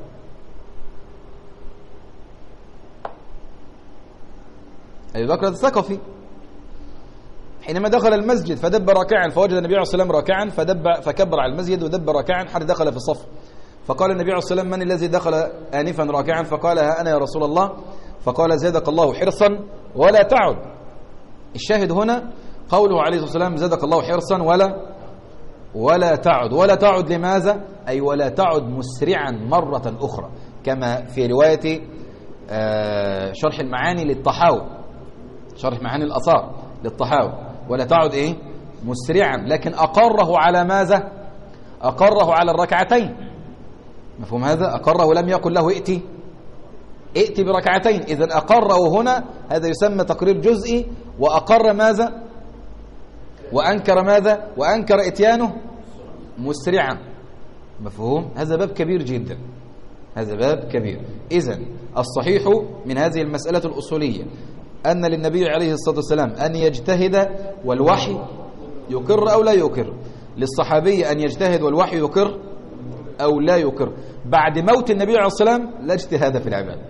الثقفي، حينما دخل المسجد فدب راكعا فوجد النبي عليه الصلاة والسلام راكعا فكبر على المسجد ودب راكعا حتى دخل في الصف. فقال النبي عليه الصلاة والسلام: من الذي دخل آنفا راكعا؟ فقال: ها أنا يا رسول الله. فقال: زادك الله حرصا ولا تعد. الشاهد هنا قوله عليه الصلاة والسلام: زادك الله حرصا ولا تعد. ولا تعد لماذا؟ أي ولا تعد مسرعا مرة أخرى، كما في رواية شرح المعاني للطحاوي، شرح معاني الآثار للطحاوي، ولا تعد إيه؟ مسرعا. لكن أقره على ماذا؟ أقره على الركعتين. مفهوم هذا؟ أقره لم يقل له ائتي بركعتين. إذن أقره هنا هذا يسمى تقرير جزئي، وأقر ماذا؟ وأنكر ماذا؟ وأنكر إتيانه مسرعا. مفهوم؟ هذا باب كبير جدا، هذا باب كبير. إذن الصحيح من هذه المسألة الأصولية أن للنبي عليه الصلاة والسلام أن يجتهد والوحي يقر أو لا يقر، للصحابي أن يجتهد والوحي يقر أو لا يقر. بعد موت النبي عليه الصلاة والسلام لا اجتهاد في العبادة.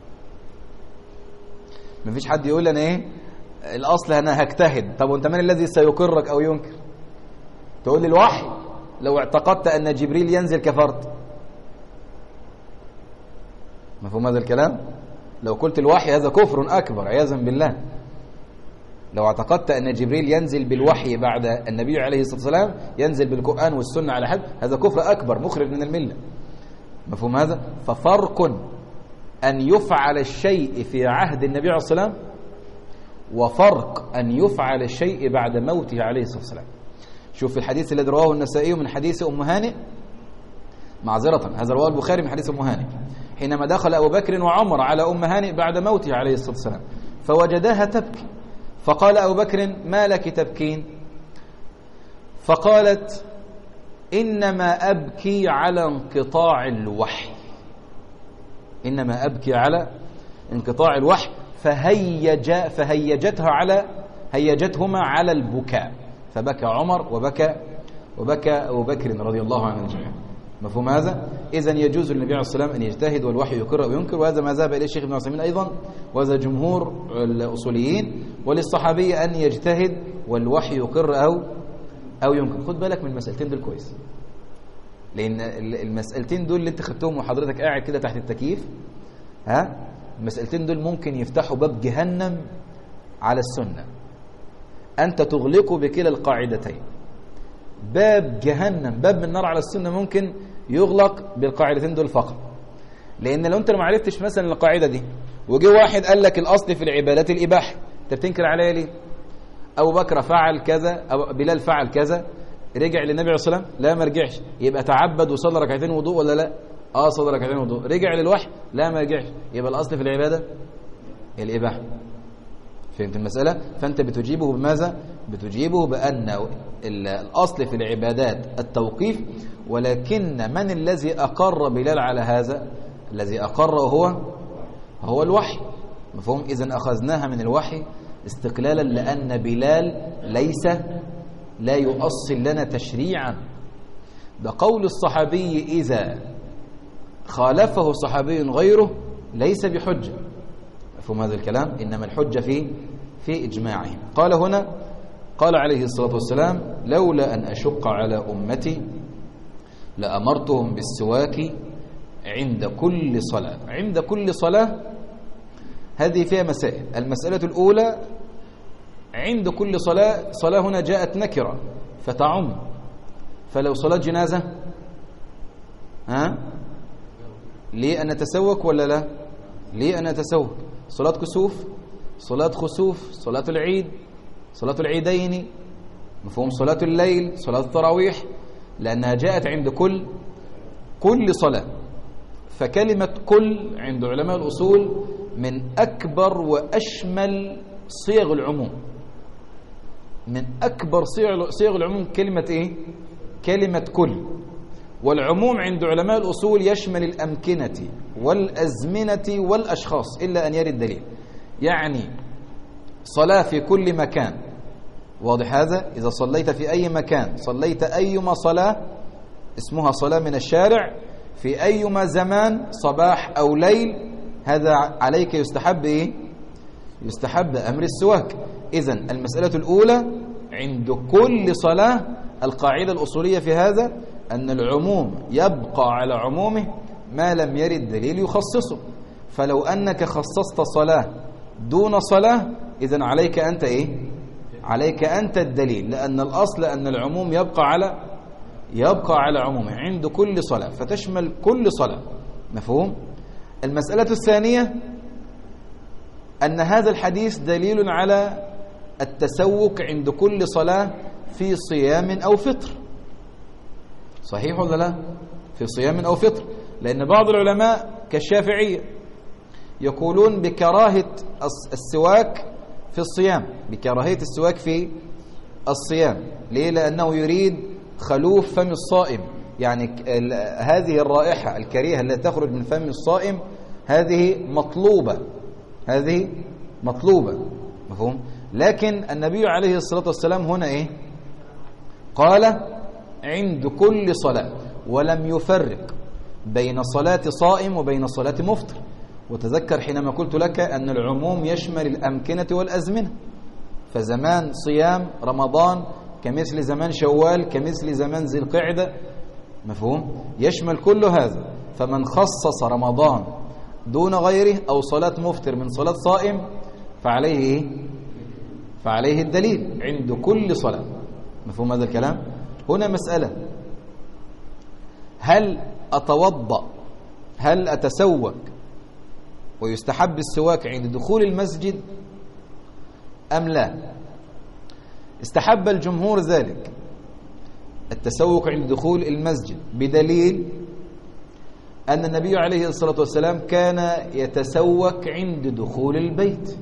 ما فيش حد يقول أنا إيه الأصل أنا هجتهد. طب وأنت من الذي سيقرك أو ينكر؟ تقول لي الوحي. لو اعتقدت أن جبريل ينزل كفرت. مفهوم هذا الكلام؟ لو قلت الوحي هذا كفر أكبر عياذا بالله. لو اعتقدت أن جبريل ينزل بالوحي بعد النبي عليه الصلاة والسلام، ينزل بالقرآن والسنة على حد، هذا كفر أكبر مخرج من الملة. مفهوم هذا؟ ففرق أن يفعل الشيء في عهد النبي عليه الصلاة والسلام، وفرق أن يفعل الشيء بعد موته عليه الصلاة والسلام. شوف الحديث الذي رواه النسائي من حديث أم هانئ، معذرة هذا رواه البخاري من حديث أم هانئ، حينما دخل أبو بكر وعمر على أم هانئ بعد موته عليه الصلاة والسلام فوجداها تبكي، فقال أبو بكر: ما لك تبكين؟ فقالت: إنما أبكي على انقطاع الوحي، إنما أبكي على انقطاع الوحي. هيجتهما على البكاء، فبكى عمر وبكى أبو بكر رضي الله عنه الجميع. مفهوم هذا؟ إذن يجوز للنبي عليه الصلاة والسلام أن يجتهد والوحي يقر أو ينكر، وهذا ما ذهب إليه الشيخ ابن عثيمين أيضا، وهذا جمهور الأصوليين. وللصحابي أن يجتهد والوحي يقر أو ينكر. خد بالك من المسألتين دول كويس، لأن المسألتين دول اللي أنت خدتهم وحضرتك قاعد كده تحت التكييف، المسألتين دول ممكن يفتحوا باب جهنم على السنة. أنت تغلق بكلا القاعدتين. باب جهنم، باب من النار على السنة ممكن يغلق بالقاعدتين دول فقط. لأن لو أنت ما عرفتش مثلا القاعدة دي وجي واحد قال لك الأصل في العبادات الإباحة، أنت بتنكر عليها ليه؟ أبو بكر فعل كذا، أو بلال فعل كذا، رجع للنبي عليه الصلاة والسلام؟ لا ما رجعش. يبقى تعبد وصلى ركعتين وضوء ولا لا؟ صلى ركعتين وضوء. رجع للوحي؟ لا ما رجعش. يبقى الأصل في العبادة الإباحة. فهمت المسألة؟ فأنت بتجيبه بماذا؟ بتجيبه بأن الأصل في العبادات التوقيف، ولكن من الذي أقر بلال على هذا؟ الذي أقر هو الوحي. مفهوم؟ إذن أخذناها من الوحي استقلالا، لأن بلال لا يؤصل لنا تشريعا. ده قول الصحابي إذا خالفه صحابي غيره ليس بحجة. مفهوم هذا الكلام؟ إنما الحجة في إجماعهم. قال هنا، قال عليه الصلاة والسلام: لولا أن أشق على أمتي لأمرتهم بالسواك عند كل صلاة. عند كل صلاة هذه فيها مسائل. المسألة الأولى: عند كل صلاة هنا جاءت نكرة فتعم، فلو صلاة جنازة ليه أن نتسوك ولا لا؟ ليه أن نتسوك؟ صلاة كسوف، صلاة خسوف، صلاة العيد، صلاة العيدين، مفهوم؟ صلاة الليل، صلاة التراويح، لأنها جاءت عند كل صلاة. فكلمة كل عند علماء الأصول من أكبر وأشمل صيغ العموم. من أكبر صيغ العموم كلمة إيه؟ كلمة كل. والعموم عند علماء الأصول يشمل الأمكنة والأزمنة والأشخاص إلا أن يرد دليل. يعني صلاة في كل مكان، واضح هذا؟ إذا صليت في أي مكان، صليت أيما صلاة اسمها صلاة من الشارع في أيما زمان، صباح أو ليل، هذا عليك يستحب إيه؟ يستحب أمر السواك. إذن المسألة الأولى عند كل صلاة القاعدة الأصولية في هذا أن العموم يبقى على عمومه ما لم يرد دليل يخصصه. فلو أنك خصصت صلاة دون صلاة إذن عليك أنت إيه؟ عليك أنت الدليل، لأن الأصل أن العموم يبقى على عمومه عند كل صلاة، فتشمل كل صلاة. مفهوم؟ المسألة الثانية أن هذا الحديث دليل على التسوك عند كل صلاة في صيام أو فطر. صحيح ولا لا؟ في صيام أو فطر، لأن بعض العلماء كالشافعية يقولون بكراهة السواك في الصيام، بكراهية السواك في الصيام. ليه؟ لأنه يريد خلوف فم الصائم، يعني هذه الرائحة الكريهة التي تخرج من فم الصائم هذه مطلوبة. مفهوم؟ لكن النبي عليه الصلاة والسلام هنا إيه؟ قال عند كل صلاة، ولم يفرق بين صلاة صائم وبين صلاة مفطر. وتذكر حينما قلت لك أن العموم يشمل الأمكنة والأزمنة، فزمان صيام رمضان كمثل زمان شوال كمثل زمان ذي القعدة. مفهوم؟ يشمل كل هذا. فمن خصص رمضان دون غيره أو صلاة مفطر من صلاة صائم فعليه إيه؟ فعليه الدليل عند كل صلاة. مفهوم هذا الكلام؟ هنا مسألة: هل أتوضأ، هل أتسوك ويستحب السواك عند دخول المسجد أم لا؟ استحب الجمهور ذلك، التسوك عند دخول المسجد، بدليل أن النبي عليه الصلاة والسلام كان يتسوك عند دخول البيت.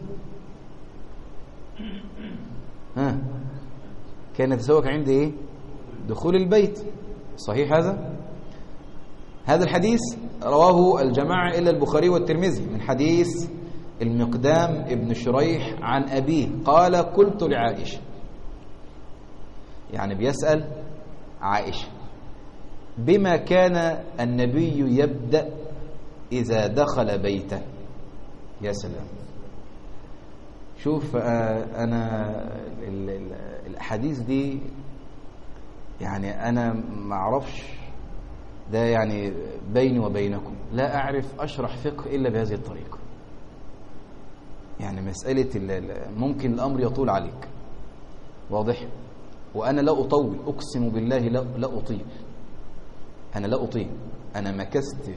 كان يتسوك عند إيه؟ دخول البيت. صحيح هذا الحديث رواه الجماعة إلا البخاري والترمذي من حديث المقدام ابن شريح عن أبيه قال: قلت لعائشة، يعني بيسأل عائشة بما كان النبي يبدأ إذا دخل بيته. يا سلام، شوف أنا الأحاديث دي يعني أنا ما أعرفش، ده يعني بيني وبينكم لا أعرف أشرح فقه إلا بهذه الطريقة. يعني مسألة ممكن الأمر يطول عليك، واضح؟ وأنا لا أطول، أقسم بالله لا أطيل، أنا لا أطيل. أنا مكثت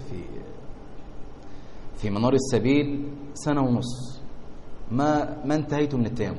في منار السبيل 1.5 سنة ما انتهيت من التيمم،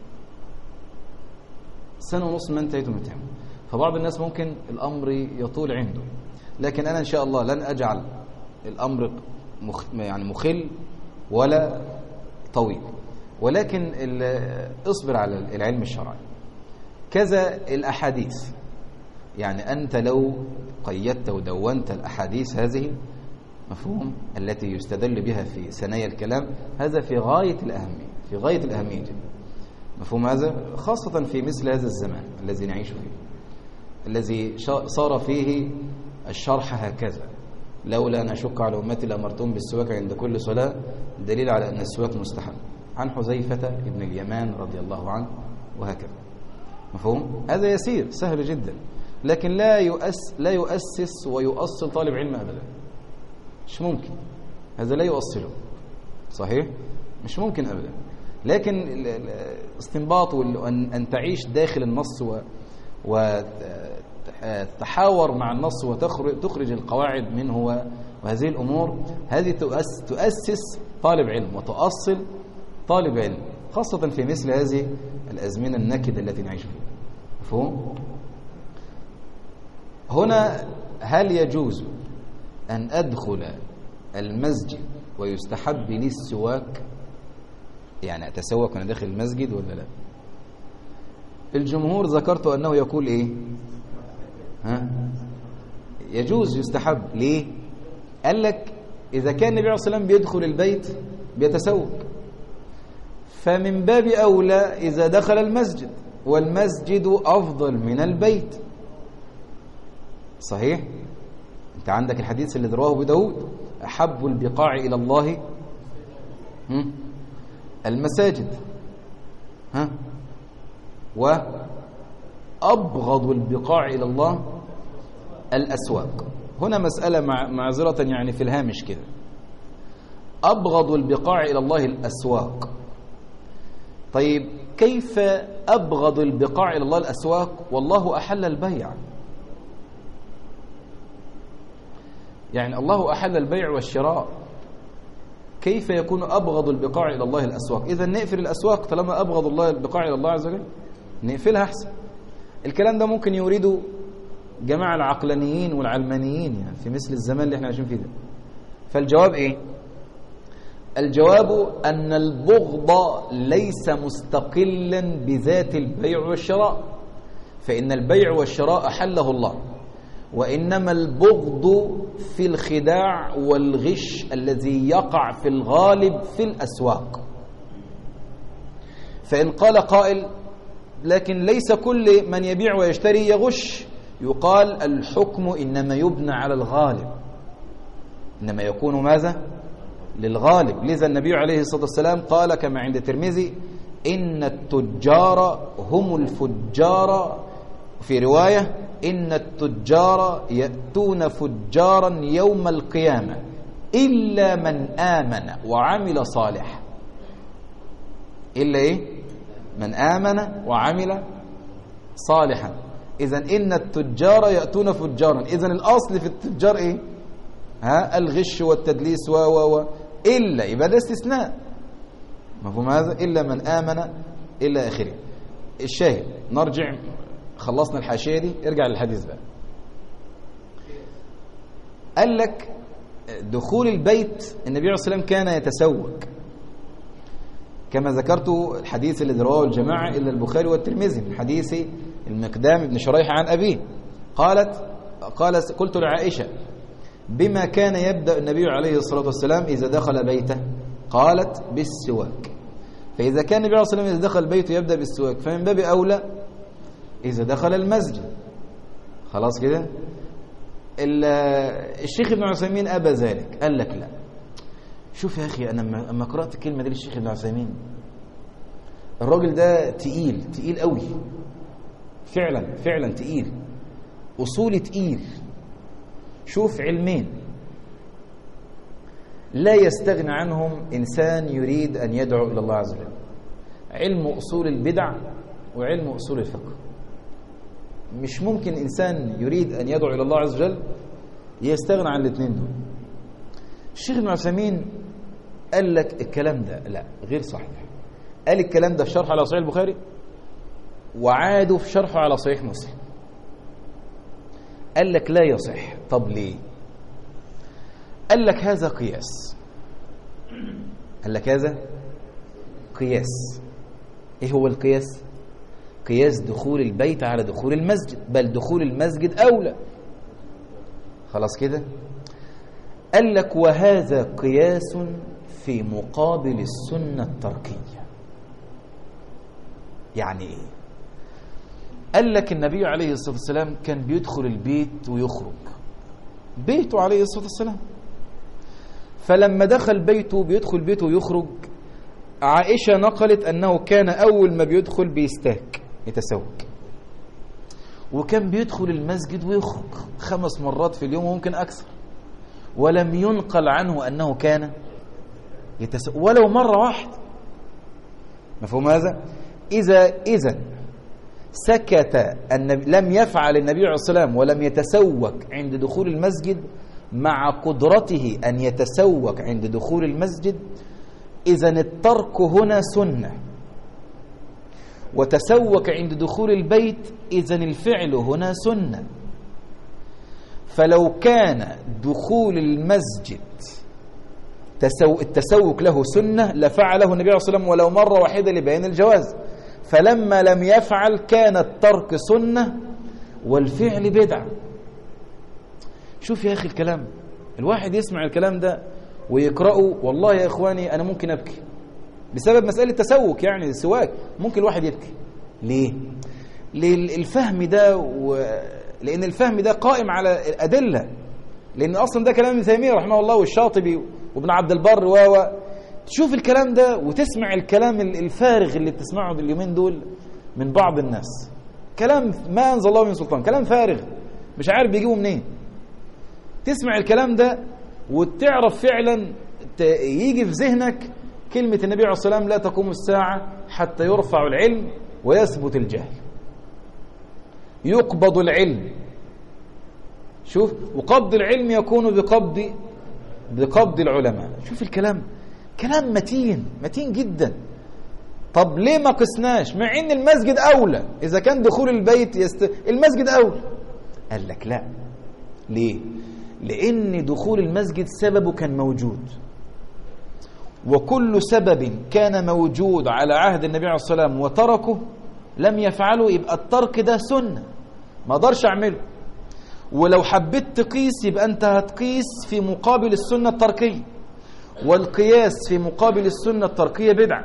1.5 سنة ما انتهيت من التيمم. فبعض الناس ممكن الأمر يطول عنده، لكن أنا إن شاء الله لن أجعل الأمر يعني مخل ولا طويل، ولكن اصبر على العلم الشرعي. كذا الأحاديث، يعني أنت لو قيدت ودونت الأحاديث هذه، مفهوم، التي يستدل بها في ثنايا الكلام، هذا في غاية الأهمية جدا. مفهوم هذا؟ خاصة في مثل هذا الزمان الذي نعيش فيه، الذي صار فيه الشرح هكذا: لولا أن أشق على أمتي لأمرتهم بالسواك عند كل صلاة، دليل على أن السواك مستحب، عن حذيفة ابن اليمان رضي الله عنه، وهكذا. مفهوم؟ هذا يسير سهل جدا، لكن لا يؤسس ويؤصل طالب علم أبدا، مش ممكن، هذا لا يؤصله. صحيح؟ مش ممكن أبدا. لكن الاستنباط وأن تعيش داخل النص وتحاور مع النص وتخرج القواعد منه وهذه الأمور، هذه تؤسس طالب علم وتؤصل طالب علم، خاصة في مثل هذه الأزمنة النكدة التي نعيش فيها. مفهوم؟ هنا هل يجوز أن أدخل المسجد ويستحب لي السواك؟ يعني أتسوك وأنا داخل المسجد ولا لا؟ الجمهور ذكرت أنه يقول إيه؟ يجوز يستحب. ليه؟ قال لك إذا كان النبي عليه الصلاة والسلام بيدخل البيت بيتسوق، فمن باب أولى إذا دخل المسجد، والمسجد أفضل من البيت. صحيح؟ أنت عندك الحديث اللي رواه أبو داود: أحب البقاع إلى الله المساجد، وأبغض البقاع إلى الله الأسواق. هنا مسألة معذرة يعني في الهامش كده، أبغض البقاع إلى الله الأسواق. طيب كيف أبغض البقاع إلى الله الأسواق والله أحل البيع؟ يعني الله أحل البيع والشراء، كيف يكون أبغض البقاع إلى الله الأسواق؟ إذا نقفل الأسواق طالما أبغض الله البقاع إلى الله عز وجل، نقفلها أحسن. الكلام ده ممكن يريده جماعة العقلانيين والعلمانيين يعني في مثل الزمان اللي احنا عايشين فيه ده. فالجواب ايه؟ الجواب أن البغض ليس مستقلا بذات البيع والشراء، فإن البيع والشراء أحله الله، وإنما البغض في الخداع والغش الذي يقع في الغالب في الأسواق. فإن قال قائل لكن ليس كل من يبيع ويشتري يغش، يقال الحكم إنما يبنى على الغالب، إنما يكون ماذا؟ للغالب. لذا النبي عليه الصلاة والسلام قال كما عند الترمذي: إن التجار هم الفجار، في رواية: إن التجار يأتون فجارا يوم القيامة إلا من آمن وعمل صالحا. إلا إيه؟ من آمن وعمل صالحا. إذن إن التجار يأتون فجارا، إذن الأصل في التجار إيه؟ الغش والتدليس إلا، يبقى ده استثناء. مفهوم هذا؟ إلا من آمن إلى آخره. الشاهد، نرجع، خلصنا الحاشية دي، ارجع للحديث بقى. قال لك دخول البيت النبي عليه الصلاة والسلام كان يتسوق كما ذكرت الحديث الذي رواه الجماعة إلا البخاري والترمذي من حديث المقدام بن شريح عن أبيه. قلت لعائشة: بما كان يبدأ النبي عليه الصلاة والسلام إذا دخل بيته؟ قالت: بالسواك. فإذا كان النبي عليه الصلاة والسلام إذا دخل بيته يبدأ بالسواك، فمن باب أولى إذا دخل المسجد. خلاص كده. الشيخ ابن عثيمين أبى ذلك، قال لك لا، شوف يا أخي، أنا لما قرأت الكلمة دي للشيخ ابن عثيمين، الراجل ده تقيل قوي، فعلا تقيل، أصولي تقيل. شوف علمين لا يستغنى عنهم إنسان يريد أن يدعو إلى الله عز وجل: علم أصول البدع وعلم أصول الفقه. مش ممكن إنسان يريد أن يدعو إلى الله عز وجل يستغنى عن الاثنين دول. الشيخ ابن عثيمين قال لك الكلام ده لا، غير صحيح. قال الكلام ده في شرحه على صحيح البخاري، وعاده في شرحه على صحيح مسلم. قال لك لا يصح. طب ليه؟ قال لك هذا قياس. قال لك هذا قياس. ايه هو القياس؟ قياس دخول البيت على دخول المسجد، بل دخول المسجد أولى. خلاص كده. قال لك وهذا قياس في مقابل السنة التركية. يعني ايه؟ قال لك النبي عليه الصلاة والسلام كان بيدخل البيت ويخرج، بيته عليه الصلاة والسلام. فلما دخل بيته بيدخل بيته ويخرج، عائشة نقلت أنه كان أول ما بيدخل بيستاك يتسوق، وكان بيدخل المسجد ويخرج 5 مرات في اليوم وممكن أكثر، ولم ينقل عنه أنه كان يتسوق ولو مرة واحدة. مفهوم هذا؟ إذا سكت لم يفعل النبي عليه الصلاة والسلام ولم يتسوق عند دخول المسجد مع قدرته أن يتسوق عند دخول المسجد، إذن الترك هنا سنة. وتسوك عند دخول البيت، إذن الفعل هنا سنة. فلو كان دخول المسجد التسوك له سنة لفعله النبي صلى الله عليه وسلم ولو مرة واحدة لبيان الجواز، فلما لم يفعل كان الترك سنة والفعل بدعة. شوف يا أخي الكلام، الواحد يسمع الكلام ده ويقرأه، والله يا إخواني أنا ممكن أبكي بسبب مسألة تسوك، يعني السواك ممكن الواحد يبكي. ليه؟ للفهم ده لأن الفهم ده قائم على الأدلة، لأن أصلا ده كلام ابن تيمية رحمه الله والشاطبي وابن عبد البر تشوف الكلام ده وتسمع الكلام الفارغ اللي بتسمعه اليومين دول من بعض الناس، كلام ما أنزل الله من سلطان، كلام فارغ مش عارف بيجيبه منين. تسمع الكلام ده وتعرف فعلا يجي في ذهنك كلمة النبي عليه الصلاة والسلام: لا تقوم الساعة حتى يرفع العلم ويثبت الجهل. يقبض العلم، شوف، وقبض العلم يكون بقبض العلماء. شوف الكلام، كلام متين جدا. طب ليه ما قسناش مع ان المسجد اولى؟ اذا كان دخول البيت المسجد اولى. قال لك لا. ليه؟ لان دخول المسجد سببه كان موجود، وكل سبب كان موجود على عهد النبي عليه الصلاة والسلام وتركه لم يفعله يبقى الترك ده سنة، ما اقدرش اعمله. ولو حبيت تقيس يبقى انت هتقيس في مقابل السنة التركية، والقياس في مقابل السنة التركية بدعة.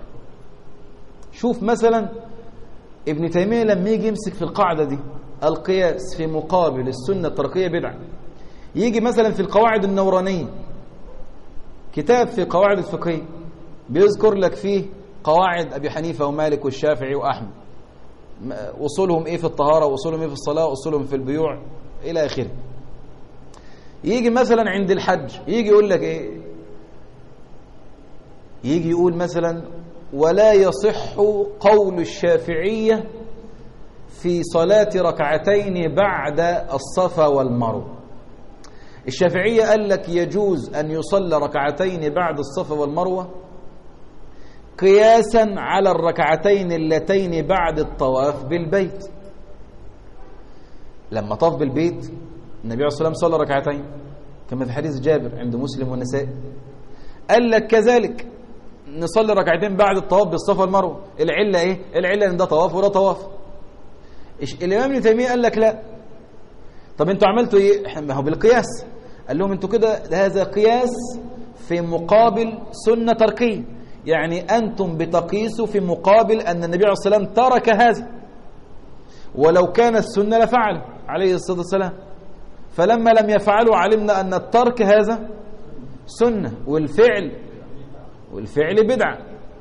شوف مثلا ابن تيمية لما يجي يمسك في القاعدة دي، القياس في مقابل السنة التركية بدعة، يجي مثلا في القواعد النورانية، كتاب في قواعد الفقهية بيذكر لك فيه قواعد أبي حنيفة ومالك والشافعي وأحمد، وصولهم إيه في الطهارة، وصولهم إيه في الصلاة، وصولهم في البيوع إلى آخره. يجي مثلا عند الحج يجي يقول لك إيه، يجي يقول مثلا: ولا يصح قول الشافعية في صلاة ركعتين بعد الصفا والمروة. الشافعية قال لك يجوز أن يصلى ركعتين بعد الصفا والمروة قياسا على الركعتين اللتين بعد الطواف بالبيت. لما طاف بالبيت النبي عليه الصلاة والسلام صلى ركعتين كما في حديث جابر عند مسلم والنسائي. قال لك كذلك نصلي ركعتين بعد الطواف بالصفا والمروة. العلة ايه؟ العلة ان ده طواف وده طواف. الامام ابن تيمية قال لك لا. طب انتوا عملتوا ايه؟ ما هو بالقياس. قال لهم انتوا كده هذا قياس في مقابل سنة تركية، يعني انتم بتقيسوا في مقابل ان النبي عليه الصلاة والسلام ترك هذا، ولو كان السنة لفعل عليه الصلاة والسلام، فلما لم يفعلوا علمنا ان الترك هذا سنة والفعل بدعة.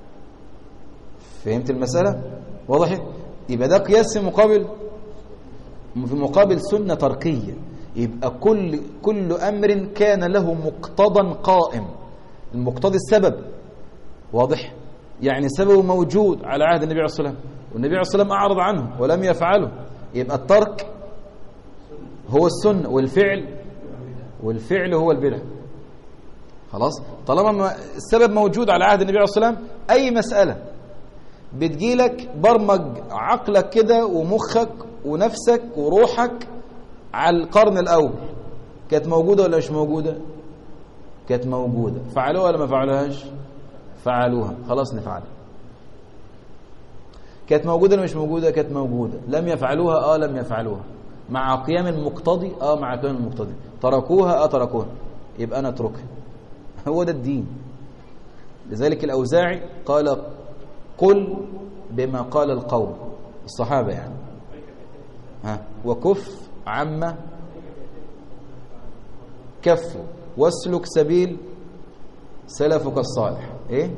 فهمت المسألة؟ واضح؟ يبقى ده قياس في مقابل سنة تركية. يبقى كل أمر كان له مقتضى قائم، المقتضى السبب، واضح؟ يعني سببه موجود على عهد النبي عليه الصلاة والسلام والنبي عليه الصلاة والسلام أعرض عنه ولم يفعله، يبقى الترك هو السنة والفعل هو البدعة. خلاص؟ طالما السبب موجود على عهد النبي عليه الصلاة والسلام، أي مسألة بتجيلك برمج عقلك كده ومخك ونفسك وروحك على القرن الأول، كانت موجودة ولا مش موجودة؟ كانت موجودة. فعلوها ولا ما فعلوهاش؟ فعلوها، خلاص نفعلها. كانت موجودة ولا مش موجودة؟ كانت موجودة. لم يفعلوها؟ لم يفعلوها. مع قيام المقتضي؟ مع قيام المقتضي. تركوها؟ تركوها. يبقى نتركها. هو ده الدين. لذلك الأوزاعي قال: قل بما قال القوم، الصحابة يعني، وكف عما كفوا واسلك سبيل سلفك الصالح. ايه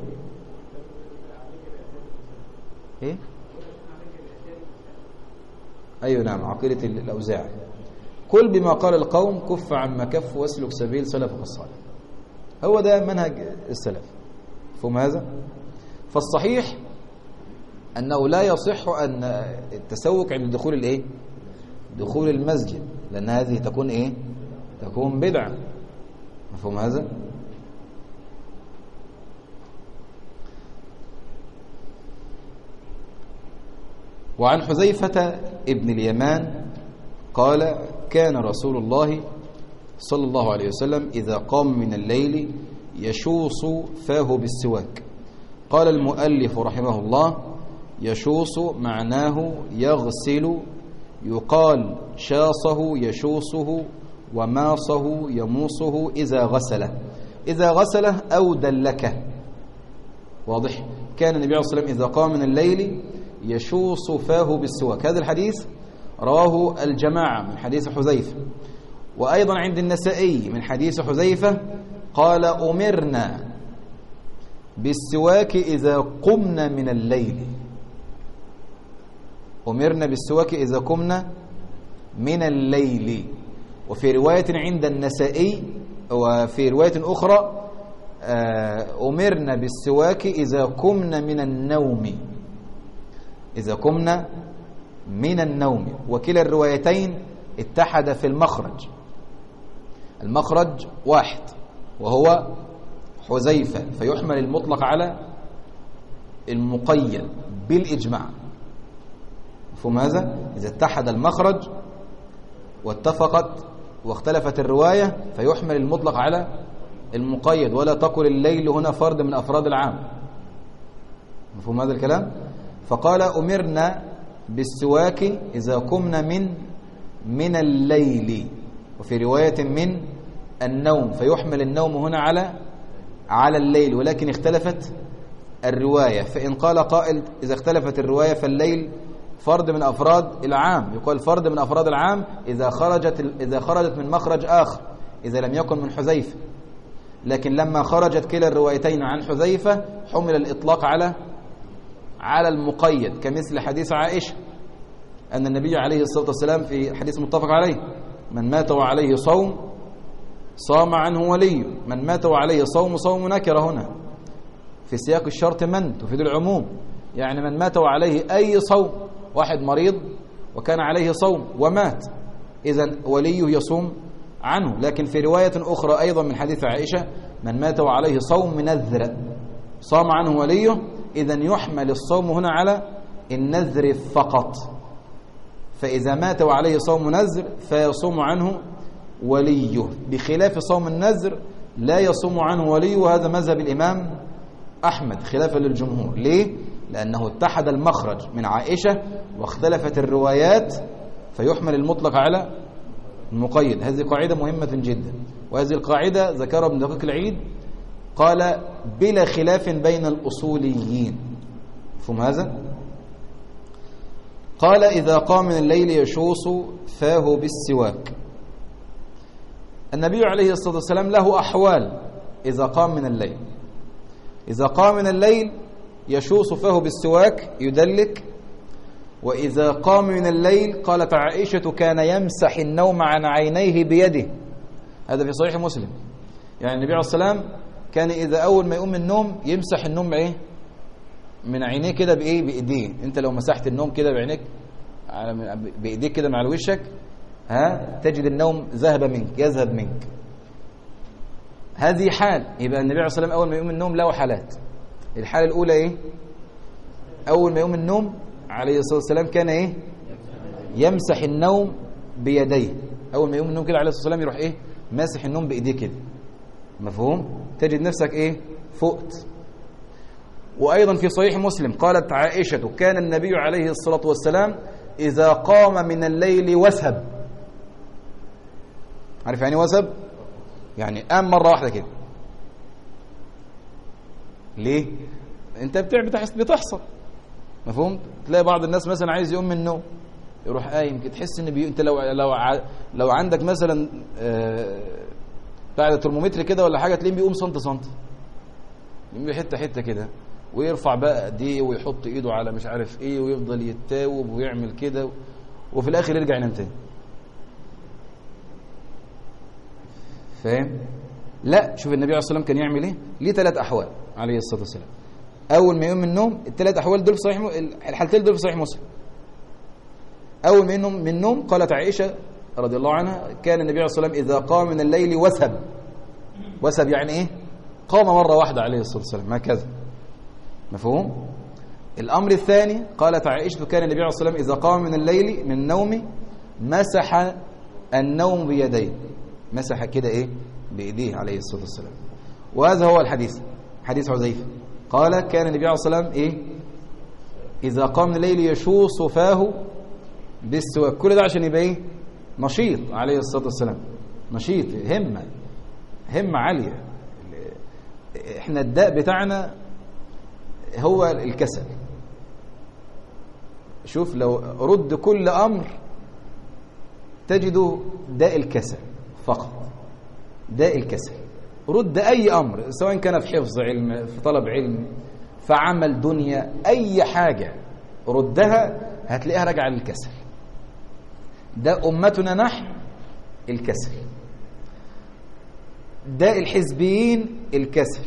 ايوه نعم، عقيدة الأوزاعي: قل بما قال القوم، كف عما كفوا واسلك سبيل سلفك الصالح. هو ده منهج السلف. فهم هذا؟ فالصحيح أنه لا يصح أن التسوق عند دخول دخول المسجد، لأن هذه تكون تكون بدعة. مفهوم هذا؟ وعن حذيفة ابن اليمان قال كان رسول الله صلى الله عليه وسلم إذا قام من الليل يشوص فاه بالسواك. قال المؤلف رحمه الله يشوص معناه يغسل، يقال شاصه يشوصه وماصه يموصه إذا غسله أو دلكه. واضح؟ كان النبي عليه الصلاة والسلام إذا قام من الليل يشوص فاه بالسواك. هذا الحديث رواه الجماعة من حديث حذيفة، وأيضا عند النسائي من حديث حذيفة قال أمرنا بالسواك إذا قمنا من الليل. أمرنا بالسواك إذا قمنا من الليل. وفي رواية عند النسائي وفي رواية أخرى أمرنا بالسواك إذا قمنا من النوم. إذا قمنا من النوم. وكلا الروايتين اتحد في المخرج. المخرج واحد وهو حذيفة، فيحمل المطلق على المقيد بالإجماع. مفهوم هذا؟ إذا اتحد المخرج واتفقت واختلفت الرواية فيحمل المطلق على المقيد، ولا تقل الليل هنا فرد من أفراد العام. مفهوم هذا الكلام؟ فقال أمرنا بالسواك إذا قمنا من الليل، وفي رواية من النوم، فيحمل النوم هنا على الليل، ولكن اختلفت الرواية. فإن قال قائل إذا اختلفت الرواية فالليل فرد من أفراد العام، يقال فرد من أفراد العام إذا خرجت من مخرج آخر، إذا لم يكن من حذيفة. لكن لما خرجت كلا الروايتين عن حذيفة حمل الإطلاق على المقيد، كمثل حديث عائشة أن النبي عليه الصلاة والسلام في حديث متفق عليه من مات وعليه صوم صام عنه ولي. من مات وعليه صوم نكرة هنا في سياق الشرط من تفيد العموم، يعني من مات وعليه أي صوم، واحد مريض وكان عليه صوم ومات، إذن وليه يصوم عنه. لكن في رواية أخرى أيضا من حديث عائشة من مات وعليه صوم نذر صام عنه وليه، إذن يحمل الصوم هنا على النذر فقط. فإذا مات وعليه صوم نذر فيصوم عنه وليه، بخلاف صوم النذر لا يصوم عنه وليه، وهذا مذهب الإمام أحمد خلافا للجمهور. ليه؟ لأنه اتحد المخرج من عائشة واختلفت الروايات فيحمل المطلق على المقيد. هذه قاعدة مهمة جدا، وهذه القاعدة ذكرها ابن دقيق العيد قال بلا خلاف بين الأصوليين. فهم هذا؟ قال إذا قام من الليل يشوص فاه بالسواك. النبي عليه الصلاة والسلام له أحوال إذا قام من الليل. إذا قام من الليل يشوص فاه بالسواك يدلك. وإذا قام من الليل قالت عائشة كان يمسح النوم عن عينيه بيده. هذا في صحيح مسلم. يعني النبي عليه الصلاة والسلام كان إذا أول ما يقوم من النوم يمسح النوم بإيه؟ من عينيه كده بإيه؟ بإيديه. أنت لو مسحت النوم كده بعينيك بإيديك كده مع وشك تجد النوم يذهب منك. هذه حال. يبقى النبي عليه الصلاة والسلام أول ما يقوم من النوم له حالات. الحالة الأولى إيه؟ أول ما يقوم من النوم عليه الصلاة والسلام كان إيه؟ يمسح النوم بيديه. أول ما يقوم من النوم كده عليه الصلاة والسلام يروح إيه؟ ماسح النوم بإيديه كده. مفهوم؟ تجد نفسك إيه؟ فقت. وأيضا في صحيح مسلم قالت عائشة كان النبي عليه الصلاة والسلام إذا قام من الليل وسب. عارف يعني وسب؟ يعني قام مرة واحدة كده. ليه؟ أنت بتحصل. مفهوم؟ تلاقي بعض الناس مثلا عايز يقوم من النوم يروح قايم كده، تحس ان انت لو عندك مثلا بعد ترمومتر كده ولا حاجه تلاقيه بيقوم سنتي حته كده، ويرفع بقى دي ويحط ايده على مش عارف ايه ويفضل يتاوب ويعمل كده، وفي الاخر يرجع ينام تاني. فاهم؟ لا، شوف النبي عليه الصلاه والسلام كان يعمل ايه. ليه 3 احوال عليه الصلاه والسلام. اول ما يقوم من النوم، ال3 احوال دول في صحيح الحالتين دول في صحيح مسلم. اول ما يقوم من النوم قالت عائشه رضي الله عنها كان النبي عليه الصلاه والسلام اذا قام من الليل وسب يعني ايه؟ قام مره واحده عليه الصلاه والسلام هكذا. مفهوم؟ الأمر الثاني قالت عائشة كان النبي عليه الصلاة والسلام إذا قام من الليل من النوم مسح النوم بيديه، مسح كده إيه بإيديه عليه الصلاة والسلام. وهذا هو الحديث، حديث حذيفة قال كان النبي عليه الصلاة والسلام إيه إذا قام من الليل يشوص فاه بالسواك. كل ده عشان يبقى إيه نشيط عليه الصلاة والسلام، نشيط، همة عالية. احنا الداء بتاعنا هو الكسل. شوف لو رد كل أمر تجد داء الكسل فقط، داء الكسل. رد أي أمر سواء كان في حفظ علم، في طلب علم، في عمل دنيا، أي حاجة ردها هتلاقيها راجعة للكسل. ده أمتنا نحن الكسل. داء الحزبيين الكسل.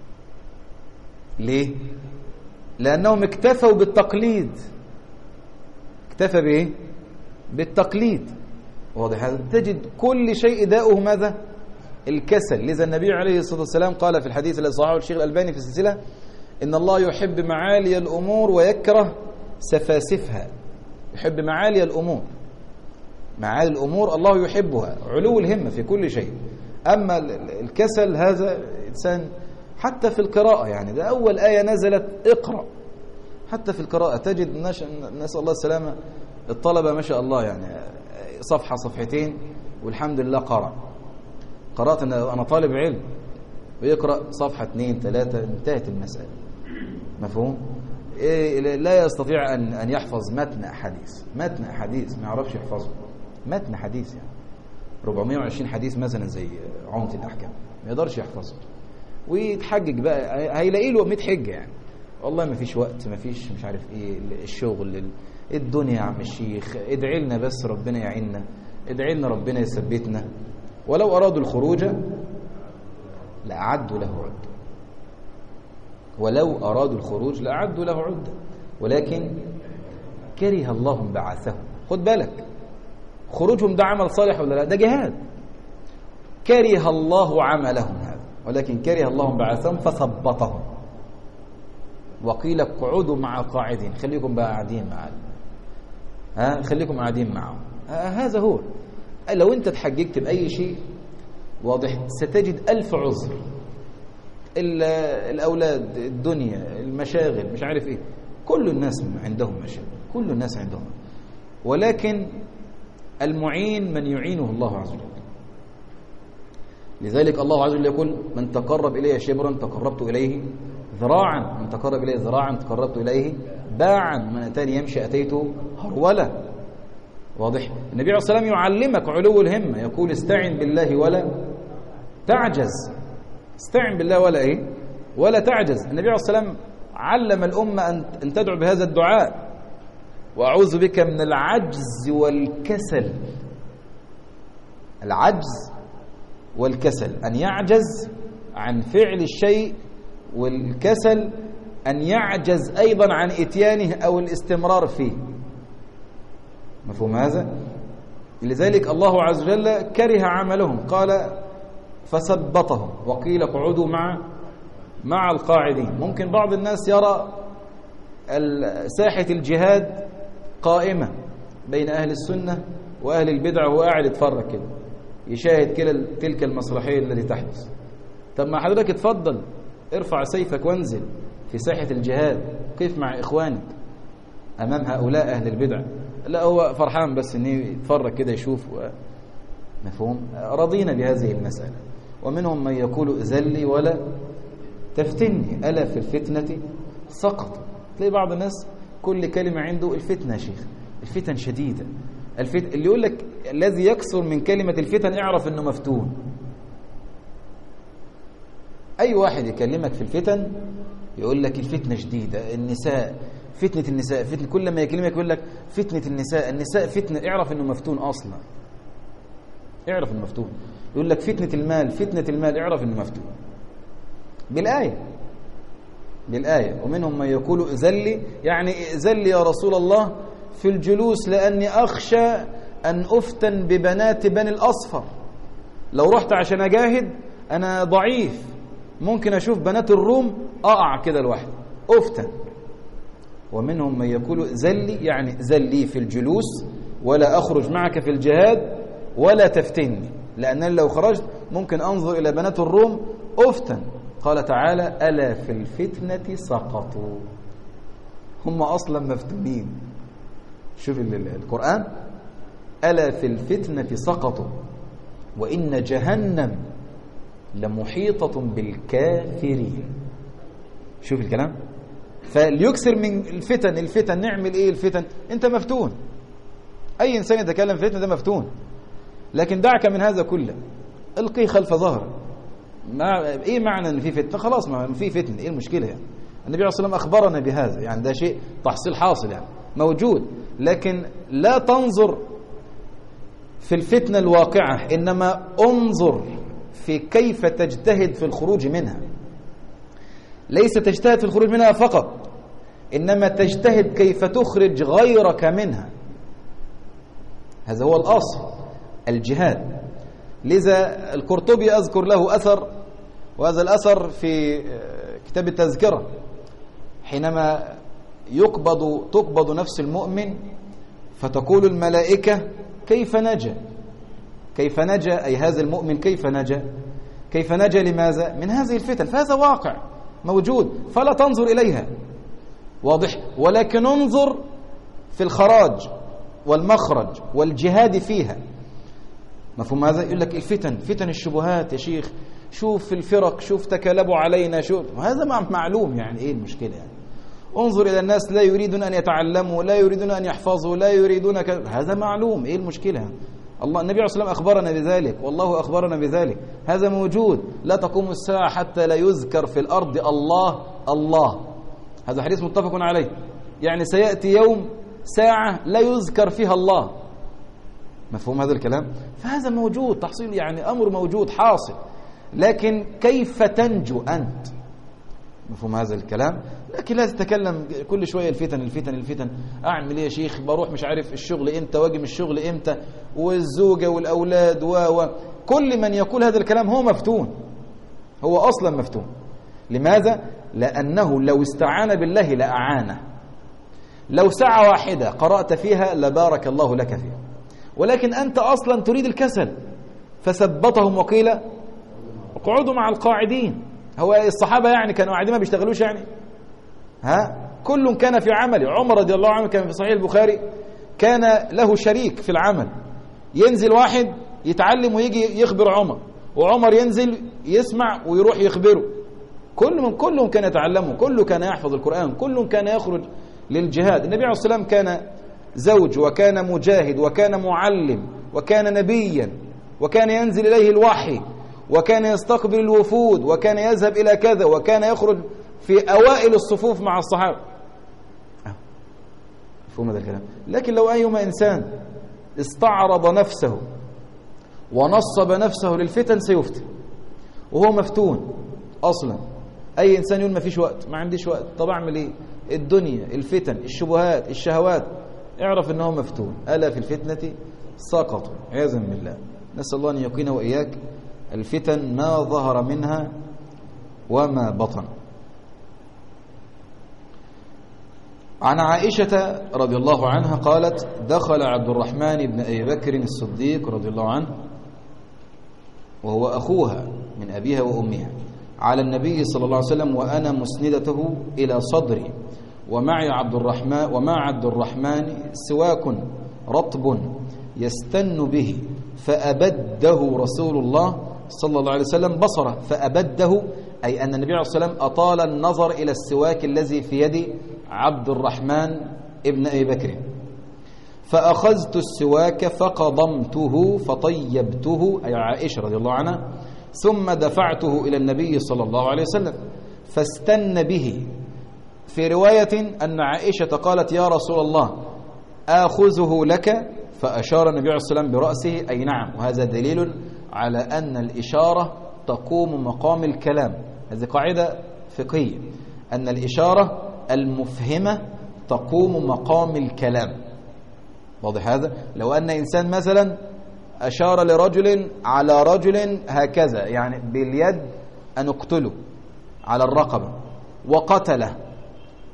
ليه؟ لأنهم اكتفوا بالتقليد. اكتفى بإيه؟ بالتقليد. واضح هذا؟ تجد كل شيء داؤه ماذا؟ الكسل. لذا النبي عليه الصلاة والسلام قال في الحديث الذي صححه الشيخ الألباني في السلسلة إن الله يحب معالي الأمور ويكره سفاسفها. يحب معالي الأمور، معالي الأمور الله يحبها، علو الهمة في كل شيء. أما الكسل هذا إنسان حتى في القراءة، يعني ده أول آية نزلت اقرأ، حتى في القراءة تجد نسأل الله السلامة الطلبة ما شاء الله يعني صفحة صفحتين والحمد لله قرأت أنا طالب علم ويقرأ صفحة 2 3 انتهت المسألة. مفهوم؟ لا يستطيع أن يحفظ متن أحاديث ما يعرفش يحفظه، متن حديث يعني 420 حديث مثلا زي عمدة الأحكام ما يقدرش يحفظه، ويتحجج بقى هيلاقي له 100 حجة يعني والله ما فيش وقت، ما فيش مش عارف ايه الشغل الدنيا يا عم الشيخ، ادعي لنا بس ربنا يعيننا، ادعي لنا ربنا يثبتنا. ولو أرادوا الخروج لأعدوا له عدة، ولو أرادوا الخروج لأعدوا له عدة ولكن كره الله بعثهم. خد بالك خروجهم ده عمل صالح ولا لا؟ ده جهاد. كره الله عملهم هذا ولكن كره الله بعثهم فثبطهم وقيل اقعدوا مع القاعدين. خليكم بقى قاعدين معاهم، خليكم قاعدين معهم. هذا هو. لو انت تحججت بأي شيء واضح ستجد 1000 عذر، الأولاد، الدنيا، المشاغل، مش عارف ايه، كل الناس عندهم مشاغل، كل الناس عندهم، ولكن المعين من يعينه الله عز وجل. لذلك الله عز وجل يقول من تقرب إلي شبرا تقربت إليه ذراعا، من تقرب إليه ذراعا تقربت إليه باعا، من أتاني يمشي أتيته هرولا. واضح؟ النبي عليه الصلاة والسلام يعلمك علو الهمة، يقول استعن بالله ولا تعجز. استعن بالله ولا ايه؟ ولا تعجز. النبي عليه الصلاة والسلام علم الأمة أن تدعو بهذا الدعاء: وأعوذ بك من العجز والكسل. العجز والكسل، أن يعجز عن فعل الشيء، والكسل أن يعجز أيضا عن إتيانه أو الاستمرار فيه. مفهوم هذا؟ لذلك الله عز وجل كره عملهم، قال فثبطهم وقيل اقعدوا مع القاعدين. ممكن بعض الناس يرى ساحة الجهاد قائمة بين أهل السنة وأهل البدع وهو قاعد يتفرج كده يشاهد كده تلك المسرحية التي تحدث. طب ما حضرتك اتفضل ارفع سيفك وانزل في ساحة الجهاد، كيف مع إخوانك أمام هؤلاء أهل البدع؟ لا، هو فرحان بس إنه يتفرج كده يشوف. مفهوم؟ رضينا بهذه المسألة. ومنهم من يقول ذلي ولا تفتني ألا في الفتنة سقط. تلاقي بعض الناس كل كلمة عنده الفتنة يا شيخ، الفتن شديدة. اللي يقول لك الذي يكثر من كلمة الفتن اعرف انه مفتون. اي واحد يكلمك في الفتن يقول لك الفتنة شديدة، النساء، فتنة النساء، فتنة، كل ما يكلمك يقول لك فتنة النساء فتنة، اعرف انه مفتون اصلا، اعرف انه مفتون. يقول لك فتنة المال، اعرف انه مفتون بالآية. ومنهم من يقول ذلي، يعني ذلي يا رسول الله في الجلوس لأني أخشى أن أفتن ببنات بني الأصفر، لو رحت عشان أجاهد أنا ضعيف، ممكن أشوف بنات الروم أقع كده لوحدي، أفتن. ومنهم من يقول ذلي يعني ذلي في الجلوس ولا أخرج معك في الجهاد ولا تفتني، لأنني لو خرجت ممكن أنظر إلى بنات الروم أفتن. قال تعالى ألا في الفتنة سقطوا، هم أصلا مفتونين. شوف القرآن، ألا في الفتنة سقطوا وإن جهنم لمحيطة بالكافرين. شوف الكلام، فليكسر من الفتن نعمل إيه؟ الفتن أنت مفتون، أي إنسان يتكلم في فتنة ده مفتون. لكن دعك من هذا كله، القي خلف ظهر. إيه معنى أن في فتنة؟ خلاص ما في فتنة، إيه المشكلة يعني؟ النبي عليه الصلاة والسلام أخبرنا بهذا، يعني ده شيء تحصيل حاصل يعني موجود. لكن لا تنظر في الفتنة الواقعة، إنما انظر في كيف تجتهد في الخروج منها. ليس تجتهد في الخروج منها فقط، إنما تجتهد كيف تخرج غيرك منها. هذا هو الأصل، الجهاد. لذا القرطبي أذكر له أثر، وهذا الأثر في كتاب التذكرة، حينما تقبض نفس المؤمن فتقول الملائكة كيف نجا؟ كيف نجا أي هذا المؤمن كيف نجا؟ كيف نجا لماذا؟ من هذه الفتن. فهذا واقع موجود، فلا تنظر إليها، واضح؟ ولكن انظر في الخراج والمخرج والجهاد فيها. مفهوم هذا؟ يقول لك الفتن، فتن الشبهات يا شيخ، شوف الفرق، شوف تكالبوا علينا، شوف هذا معلوم، يعني ايه المشكلة يعني؟ انظر إلى الناس لا يريدون أن يتعلموا، لا يريدون أن يحفظوا، لا يريدون هذا معلوم، ايه المشكلة؟ الله النبي عليه الصلاة والسلام أخبرنا بذلك، والله أخبرنا بذلك، هذا موجود. لا تقوم الساعة حتى لا يذكر في الأرض الله. هذا حديث متفق عليه، يعني سيأتي يوم ساعة لا يذكر فيها الله. مفهوم هذا الكلام؟ فهذا موجود، تحصيل يعني أمر موجود حاصل، لكن كيف تنجو أنت؟ مفهوم هذا الكلام؟ لكن لا تتكلم كل شوية الفتن. أعمل إيه يا شيخ؟ بروح مش عارف الشغل إمتى، واجي من الشغل إمتى، والزوجة والأولاد كل من يقول هذا الكلام هو مفتون، هو أصلا مفتون. لماذا؟ لأنه لو استعان بالله لأعانه. لو ساعة واحدة قرأت فيها لبارك الله لك فيها، ولكن أنت أصلا تريد الكسل، فثبتهم وقيل اقعدوا مع القاعدين. هو الصحابة يعني كانوا قاعدين ما بيشتغلوش يعني؟ كل كان في عمل. عمر رضي الله عنه كان في صحيح البخاري كان له شريك في العمل، ينزل واحد يتعلم ويجي يخبر عمر، وعمر ينزل يسمع ويروح يخبره. كلهم كان يتعلموا، كله كان يحفظ القرآن، كلهم كان يخرج للجهاد. النبي عليه الصلاة والسلام كان زوج، وكان مجاهد، وكان معلم، وكان نبيا، وكان ينزل إليه الوحي، وكان يستقبل الوفود، وكان يذهب إلى كذا، وكان يخرج في أوائل الصفوف مع الصحابة. مفهوم هذا الكلام؟ لكن لو أيما إنسان استعرض نفسه ونصب نفسه للفتن سيفتن، وهو مفتون أصلا. أي إنسان يقول ما فيش وقت، ما عنديش وقت، طب أعمل إيه؟ الدنيا، الفتن، الشبهات، الشهوات، اعرف أنه مفتون. ألا في الفتنة سقطوا عياذا بالله. نسأل الله أن يقينا وإياك الفتن ما ظهر منها وما بطن. عن عائشة رضي الله عنها قالت: دخل عبد الرحمن بن أبي بكر الصديق رضي الله عنه وهو أخوها من أبيها وأمها على النبي صلى الله عليه وسلم وأنا مسندته إلى صدري، ومع عبد الرحمن سواك رطب يستن به، فأبده رسول الله صلى الله عليه وسلم بصره. فأبده أي أن النبي عليه الصلاة والسلام أطال النظر إلى السواك الذي في يد عبد الرحمن ابن أبي بكر. فأخذت السواك فقضمته فطيبته أي عائشة رضي الله عنها، ثم دفعته إلى النبي صلى الله عليه وسلم فاستن به. في رواية أن عائشة قالت: يا رسول الله آخذه لك؟ فأشار النبي عليه الصلاة والسلام برأسه أي نعم. وهذا دليل على أن الإشارة تقوم مقام الكلام. هذه قاعدة فقهية، أن الإشارة المفهمة تقوم مقام الكلام. واضح هذا؟ لو أن إنسان مثلا أشار لرجل على رجل هكذا، يعني باليد أن اقتله على الرقبة وقتله،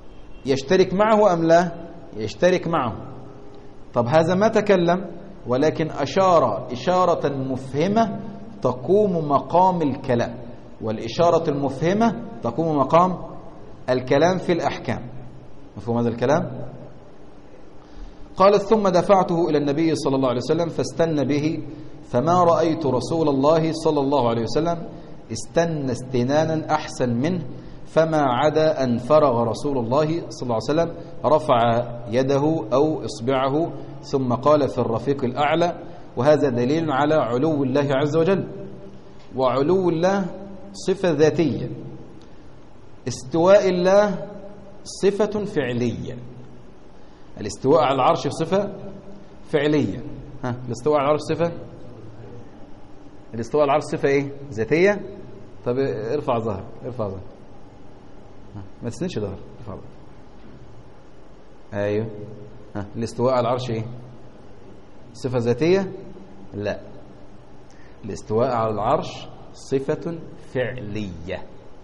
يشترك معه أم لا؟ يشترك معه. طب هذا ما تكلم، ولكن أشار إشارة مفهمة تقوم مقام الكلام، والإشارة المفهمة تقوم مقام الكلام في الأحكام. مفهوم هذا الكلام؟ قالت: ثم دفعته إلى النبي صلى الله عليه وسلم فاستن به، فما رأيت رسول الله صلى الله عليه وسلم استنى استنانا أحسن منه، فما عدا أن فرغ رسول الله صلى الله عليه وسلم رفع يده أو إصبعه ثم قال في الرفيق الأعلى. وهذا دليل على علو الله عز وجل، وعلو الله صفة ذاتية، استواء الله صفة فعلية. الاستواء على العرش صفة فعلية. الاستواء على العرش صفة، الاستواء على العرش صفة ايه؟ ذاتية. طب ارفع ظهر، ارفع ظهر، ما تسندش ظهر، ارفع ظهر. ايوه. الاستواء على العرش ايه؟ صفة ذاتية؟ لا، الاستواء على العرش صفة فعلية.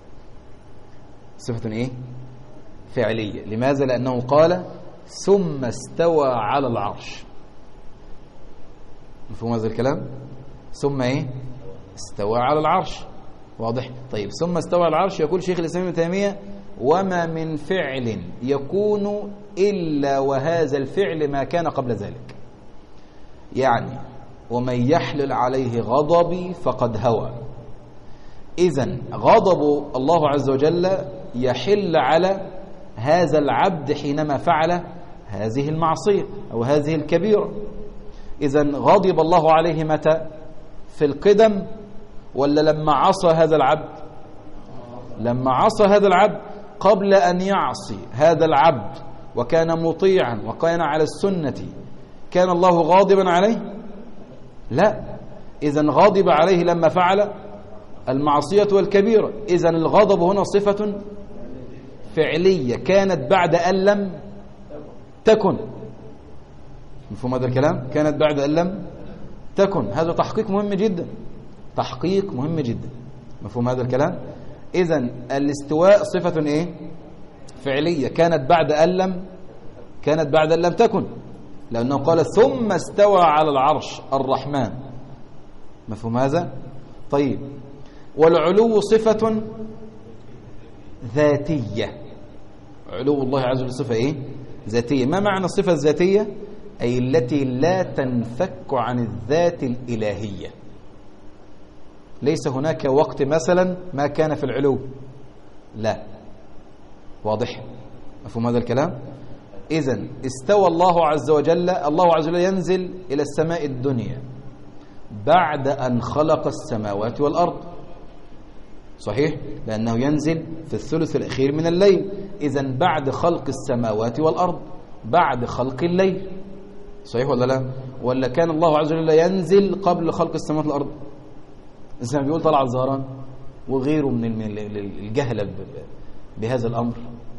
صفة ايه؟ فعلية. لماذا؟ لأنه قال: ثم استوى على العرش. مفهوم هذا الكلام؟ ثم ايه؟ استوى على العرش. واضح؟ طيب، ثم استوى على العرش. يقول شيخ الإسلام ابن تيمية: وما من فعل يكون إلا وهذا الفعل ما كان قبل ذلك. يعني ومن يحلل عليه غضبي فقد هوى. إذن غضب الله عز وجل يحل على هذا العبد حينما فعل هذه المعصية أو هذه الكبيرة. إذن غضب الله عليه متى؟ في القدم، ولا لما عصى هذا العبد؟ لما عصى هذا العبد. قبل أن يعصي هذا العبد وكان مطيعا وكان على السنة كان الله غاضبا عليه؟ لا. إذن غضب عليه لما فعل المعصية والكبيرة. إذن الغضب هنا صفة فعلية كانت بعد أن لم تكن. مفهوم هذا الكلام؟ كانت بعد أن لم تكن. هذا تحقيق مهم جدا، تحقيق مهم جدا. مفهوم هذا الكلام؟ إذن الاستواء صفة إيه؟ فعلية كانت بعد أن لم تكن، لأنه قال: ثم استوى على العرش الرحمن. مفهوم هذا؟ طيب، والعلو صفة ذاتية. علو الله عز وجل صفة إيه؟ ذاتية. ما معنى الصفة الذاتية؟ أي التي لا تنفك عن الذات الإلهية. ليس هناك وقت مثلا ما كان في العلو، لا. واضح؟ مفهوم هذا الكلام؟ إذن استوى الله عز وجل. الله عز وجل ينزل إلى السماء الدنيا بعد أن خلق السماوات والأرض. صحيح؟ لأنه ينزل في الثلث الأخير من الليل. إذن بعد خلق السماوات والأرض، بعد خلق الليل. صحيح ولا لا؟ ولا كان الله عز وجل ينزل قبل خلق السماوات والأرض؟ زي ما بيقول طلع الزهران وغيره من الجهلة بهذا الأمر.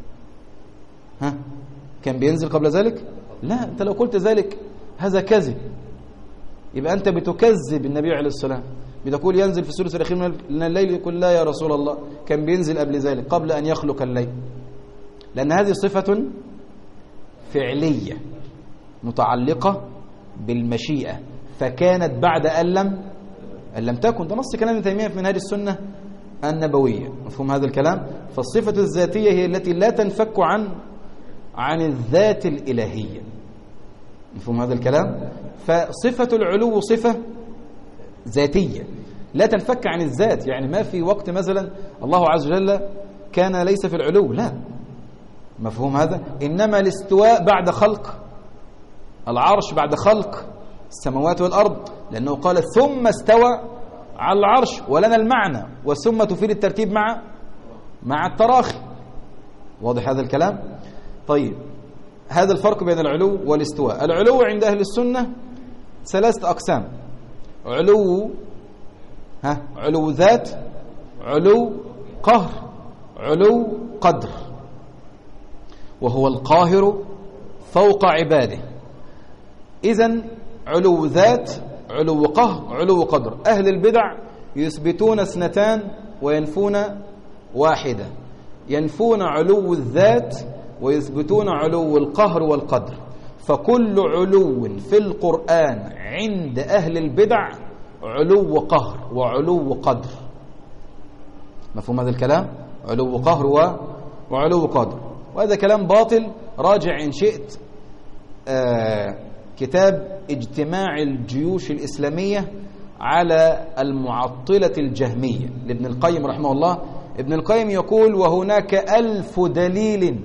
كان بينزل قبل ذلك؟ لا. أنت لو قلت ذلك هذا كذب، يبقى أنت بتكذب النبي عليه السلام. بتقول ينزل في الثلث الأخير من الليل، يقول لا يا رسول الله، كان بينزل قبل ذلك قبل أن يخلق الليل. لأن هذه صفة فعلية متعلقة بالمشيئة، فكانت بعد أن لم تكن. ده نص كلام ابن تيمية في منهاج السنة النبوية. مفهوم هذا الكلام؟ فالصفة الذاتية هي التي لا تنفك عن الذات الإلهية. مفهوم هذا الكلام؟ فصفة العلو صفة ذاتية لا تنفك عن الذات. يعني ما في وقت مثلا الله عز وجل كان ليس في العلو، لا. مفهوم هذا؟ إنما الاستواء بعد خلق العرش، بعد خلق السماوات والأرض، لأنه قال: ثم استوى على العرش. ولنا المعنى، والثم تفيد الترتيب مع التراخي. واضح هذا الكلام؟ طيب، هذا الفرق بين العلو والاستواء. العلو عند أهل السنة 3 أقسام: علو ذات، علو قهر، علو قدر. وهو القاهر فوق عباده. إذن علو ذات، علو قهر، علو قدر. أهل البدع يثبتون 2 وينفون 1. ينفون علو الذات ويثبتون علو القهر والقدر. فكل علو في القرآن عند أهل البدع علو قهر وعلو قدر. مفهوم هذا الكلام؟ علو قهر وعلو قدر. وهذا كلام باطل. راجع إن شئت كتاب اجتماع الجيوش الإسلامية على المعطلة الجهمية لابن القيم رحمه الله. ابن القيم يقول وهناك 1000 دليل.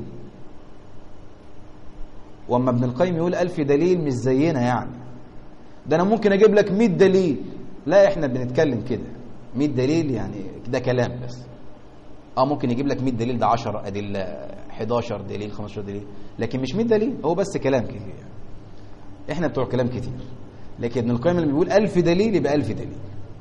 وأما ابن القيم يقول 1000 دليل مش زينا يعني، ده أنا ممكن أجيب لك 100 دليل. لا، إحنا بنتكلم كده 100 دليل يعني ده كلام بس. ممكن يجيب لك 100 دليل، ده 10 أدلة، 11 دليل، 15 دليل، لكن مش 100 دليل، هو بس كلام كتير يعني. إحنا بتوع كلام كتير. لكن ابن القيم اللي بيقول 1000 دليل يبقى 1000 دليل.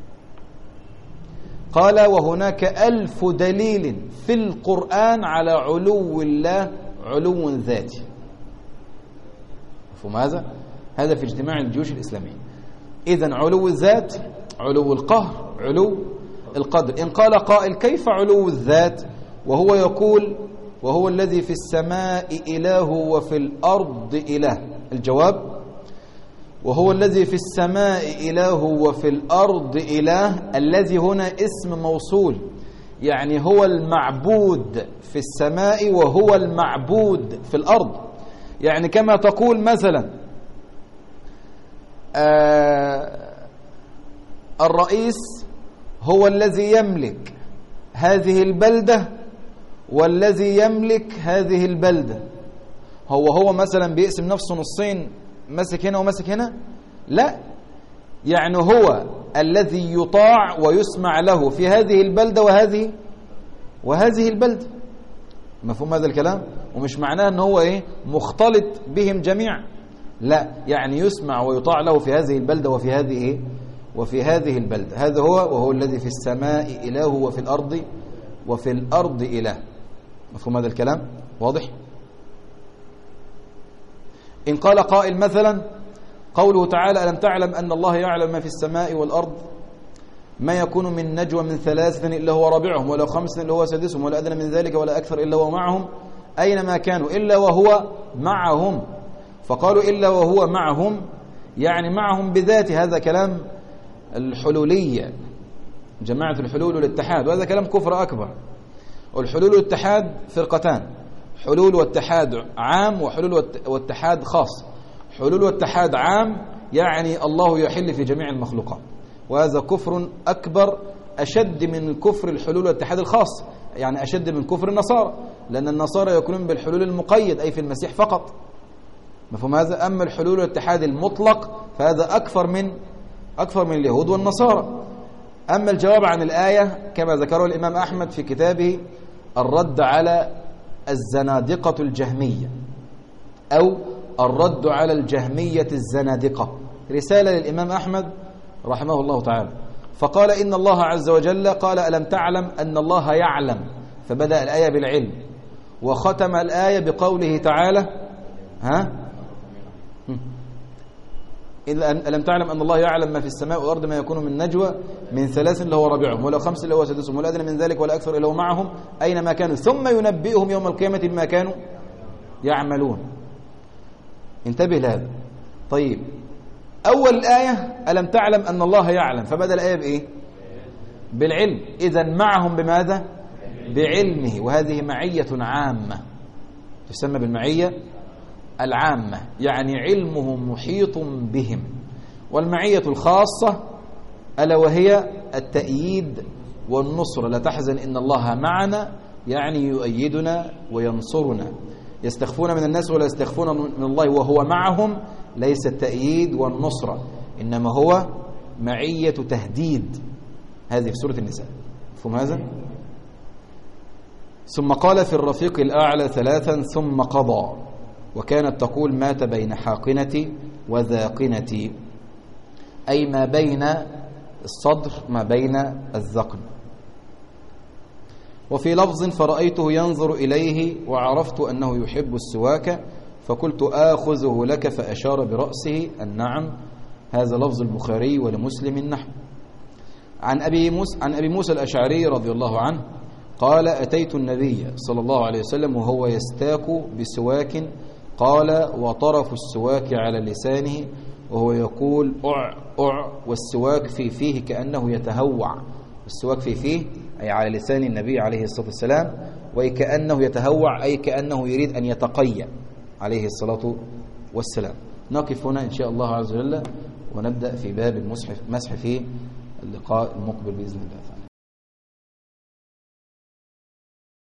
قال وهناك 1000 دليل في القرآن على علو الله علو ذاتي. مفهوم هذا؟ هذا في اجتماع الجيوش الإسلامية. إذن علو الذات، علو القهر، علو القدر. إن قال قائل كيف علو الذات وهو يقول وهو الذي في السماء إله وفي الأرض إله؟ الجواب وهو الذي في السماء إله وفي الأرض إله. الذي هنا اسم موصول، يعني هو المعبود في السماء وهو المعبود في الأرض. يعني كما تقول مثلا الرئيس هو الذي يملك هذه البلدة والذي يملك هذه البلدة. هو مثلا بيقسم نفسه نصين، مسك هنا ومسك هنا؟ لا، يعني هو الذي يطاع ويسمع له في هذه البلدة وهذه البلدة. مفهوم هذا الكلام؟ ومش معناه ان هو مختلط بهم جميعا، لا، يعني يسمع ويطاع له في هذه البلدة وفي هذه البلدة. هذا هو وهو الذي في السماء إله وفي الأرض إله. مفهوم هذا الكلام؟ واضح؟ إن قال قائل مثلا قوله تعالى ألم تعلم أن الله يعلم ما في السماء والأرض ما يكون من نجوى من 3 إلا هو رابعهم ولا 5 إلا هو سادسهم ولا أدنى من ذلك ولا أكثر إلا هو معهم أينما كانوا إلا وهو معهم. فقالوا إلا وهو معهم يعني معهم بذاته. هذا كلام الحلولية، جماعة الحلول والاتحاد، وهذا كلام كفر أكبر. والحلول والاتحاد فرقتان، حلول واتحاد عام وحلول واتحاد خاص. حلول واتحاد عام يعني الله يحل في جميع المخلوقات، وهذا كفر أكبر أشد من كفر الحلول والاتحاد الخاص، يعني أشد من كفر النصارى، لأن النصارى يكونون بالحلول المقيد أي في المسيح فقط. مفهوم هذا؟ أما الحلول والاتحاد المطلق فهذا أكثر من اليهود والنصارى. أما الجواب عن الآية كما ذكره الإمام أحمد في كتابه الرد على الزنادقة الجهمية أو الرد على الجهمية الزنادقة، رسالة للإمام أحمد رحمه الله تعالى. فقال إن الله عز وجل قال ألم تعلم أن الله يعلم، فبدأ الآية بالعلم وختم الآية بقوله تعالى ألم تعلم أن الله يعلم ما في السماء والأرض ما يكون من نجوى من 3 إلا هو رابعهم ولا 5 إلا هو سادسهم ولا أدنى من ذلك ولا أكثر إلا هو معهم أينما كانوا ثم ينبئهم يوم القيامة بما كانوا يعملون. انتبه لهذا. طيب، أول الآية ألم تعلم أن الله يعلم، فبدأ الآية بإيه؟ بالعلم. إذن معهم بماذا؟ بعلمه، وهذه معية عامة تسمى بالمعية العامة، يعني علمه محيط بهم. والمعية الخاصة ألا وهي التأييد والنصر. لا تحزن إن الله معنا، يعني يؤيدنا وينصرنا. يستخفون من الناس ولا يستخفون من الله وهو معهم، ليس التأييد والنصرة، إنما هو معية تهديد. هذه في سورة النساء. مفهوم هذا؟ ثم قال في الرفيق الأعلى 3 ثم قضى، وكانت تقول مات بين حاقنتي وذاقنتي، أي ما بين الصدر ما بين الذقن. وفي لفظ فرأيته ينظر إليه وعرفت أنه يحب السواك فقلت آخذه لك فأشار برأسه النعم. هذا لفظ البخاري ولمسلم نحو. عن أبي موسى الأشعري رضي الله عنه قال أتيت النبي صلى الله عليه وسلم وهو يستاك بسواك، قال وطرف السواك على لسانه وهو يقول أع أع، والسواك في فيه كأنه يتهوع. السواك في فيه أي على لسان النبي عليه الصلاة والسلام، وكأنه يتهوع أي كأنه يريد أن يتقيأ عليه الصلاة والسلام. نقف هنا إن شاء الله عز وجل ونبدأ في باب المسح في اللقاء المقبل بإذن الله تعالى.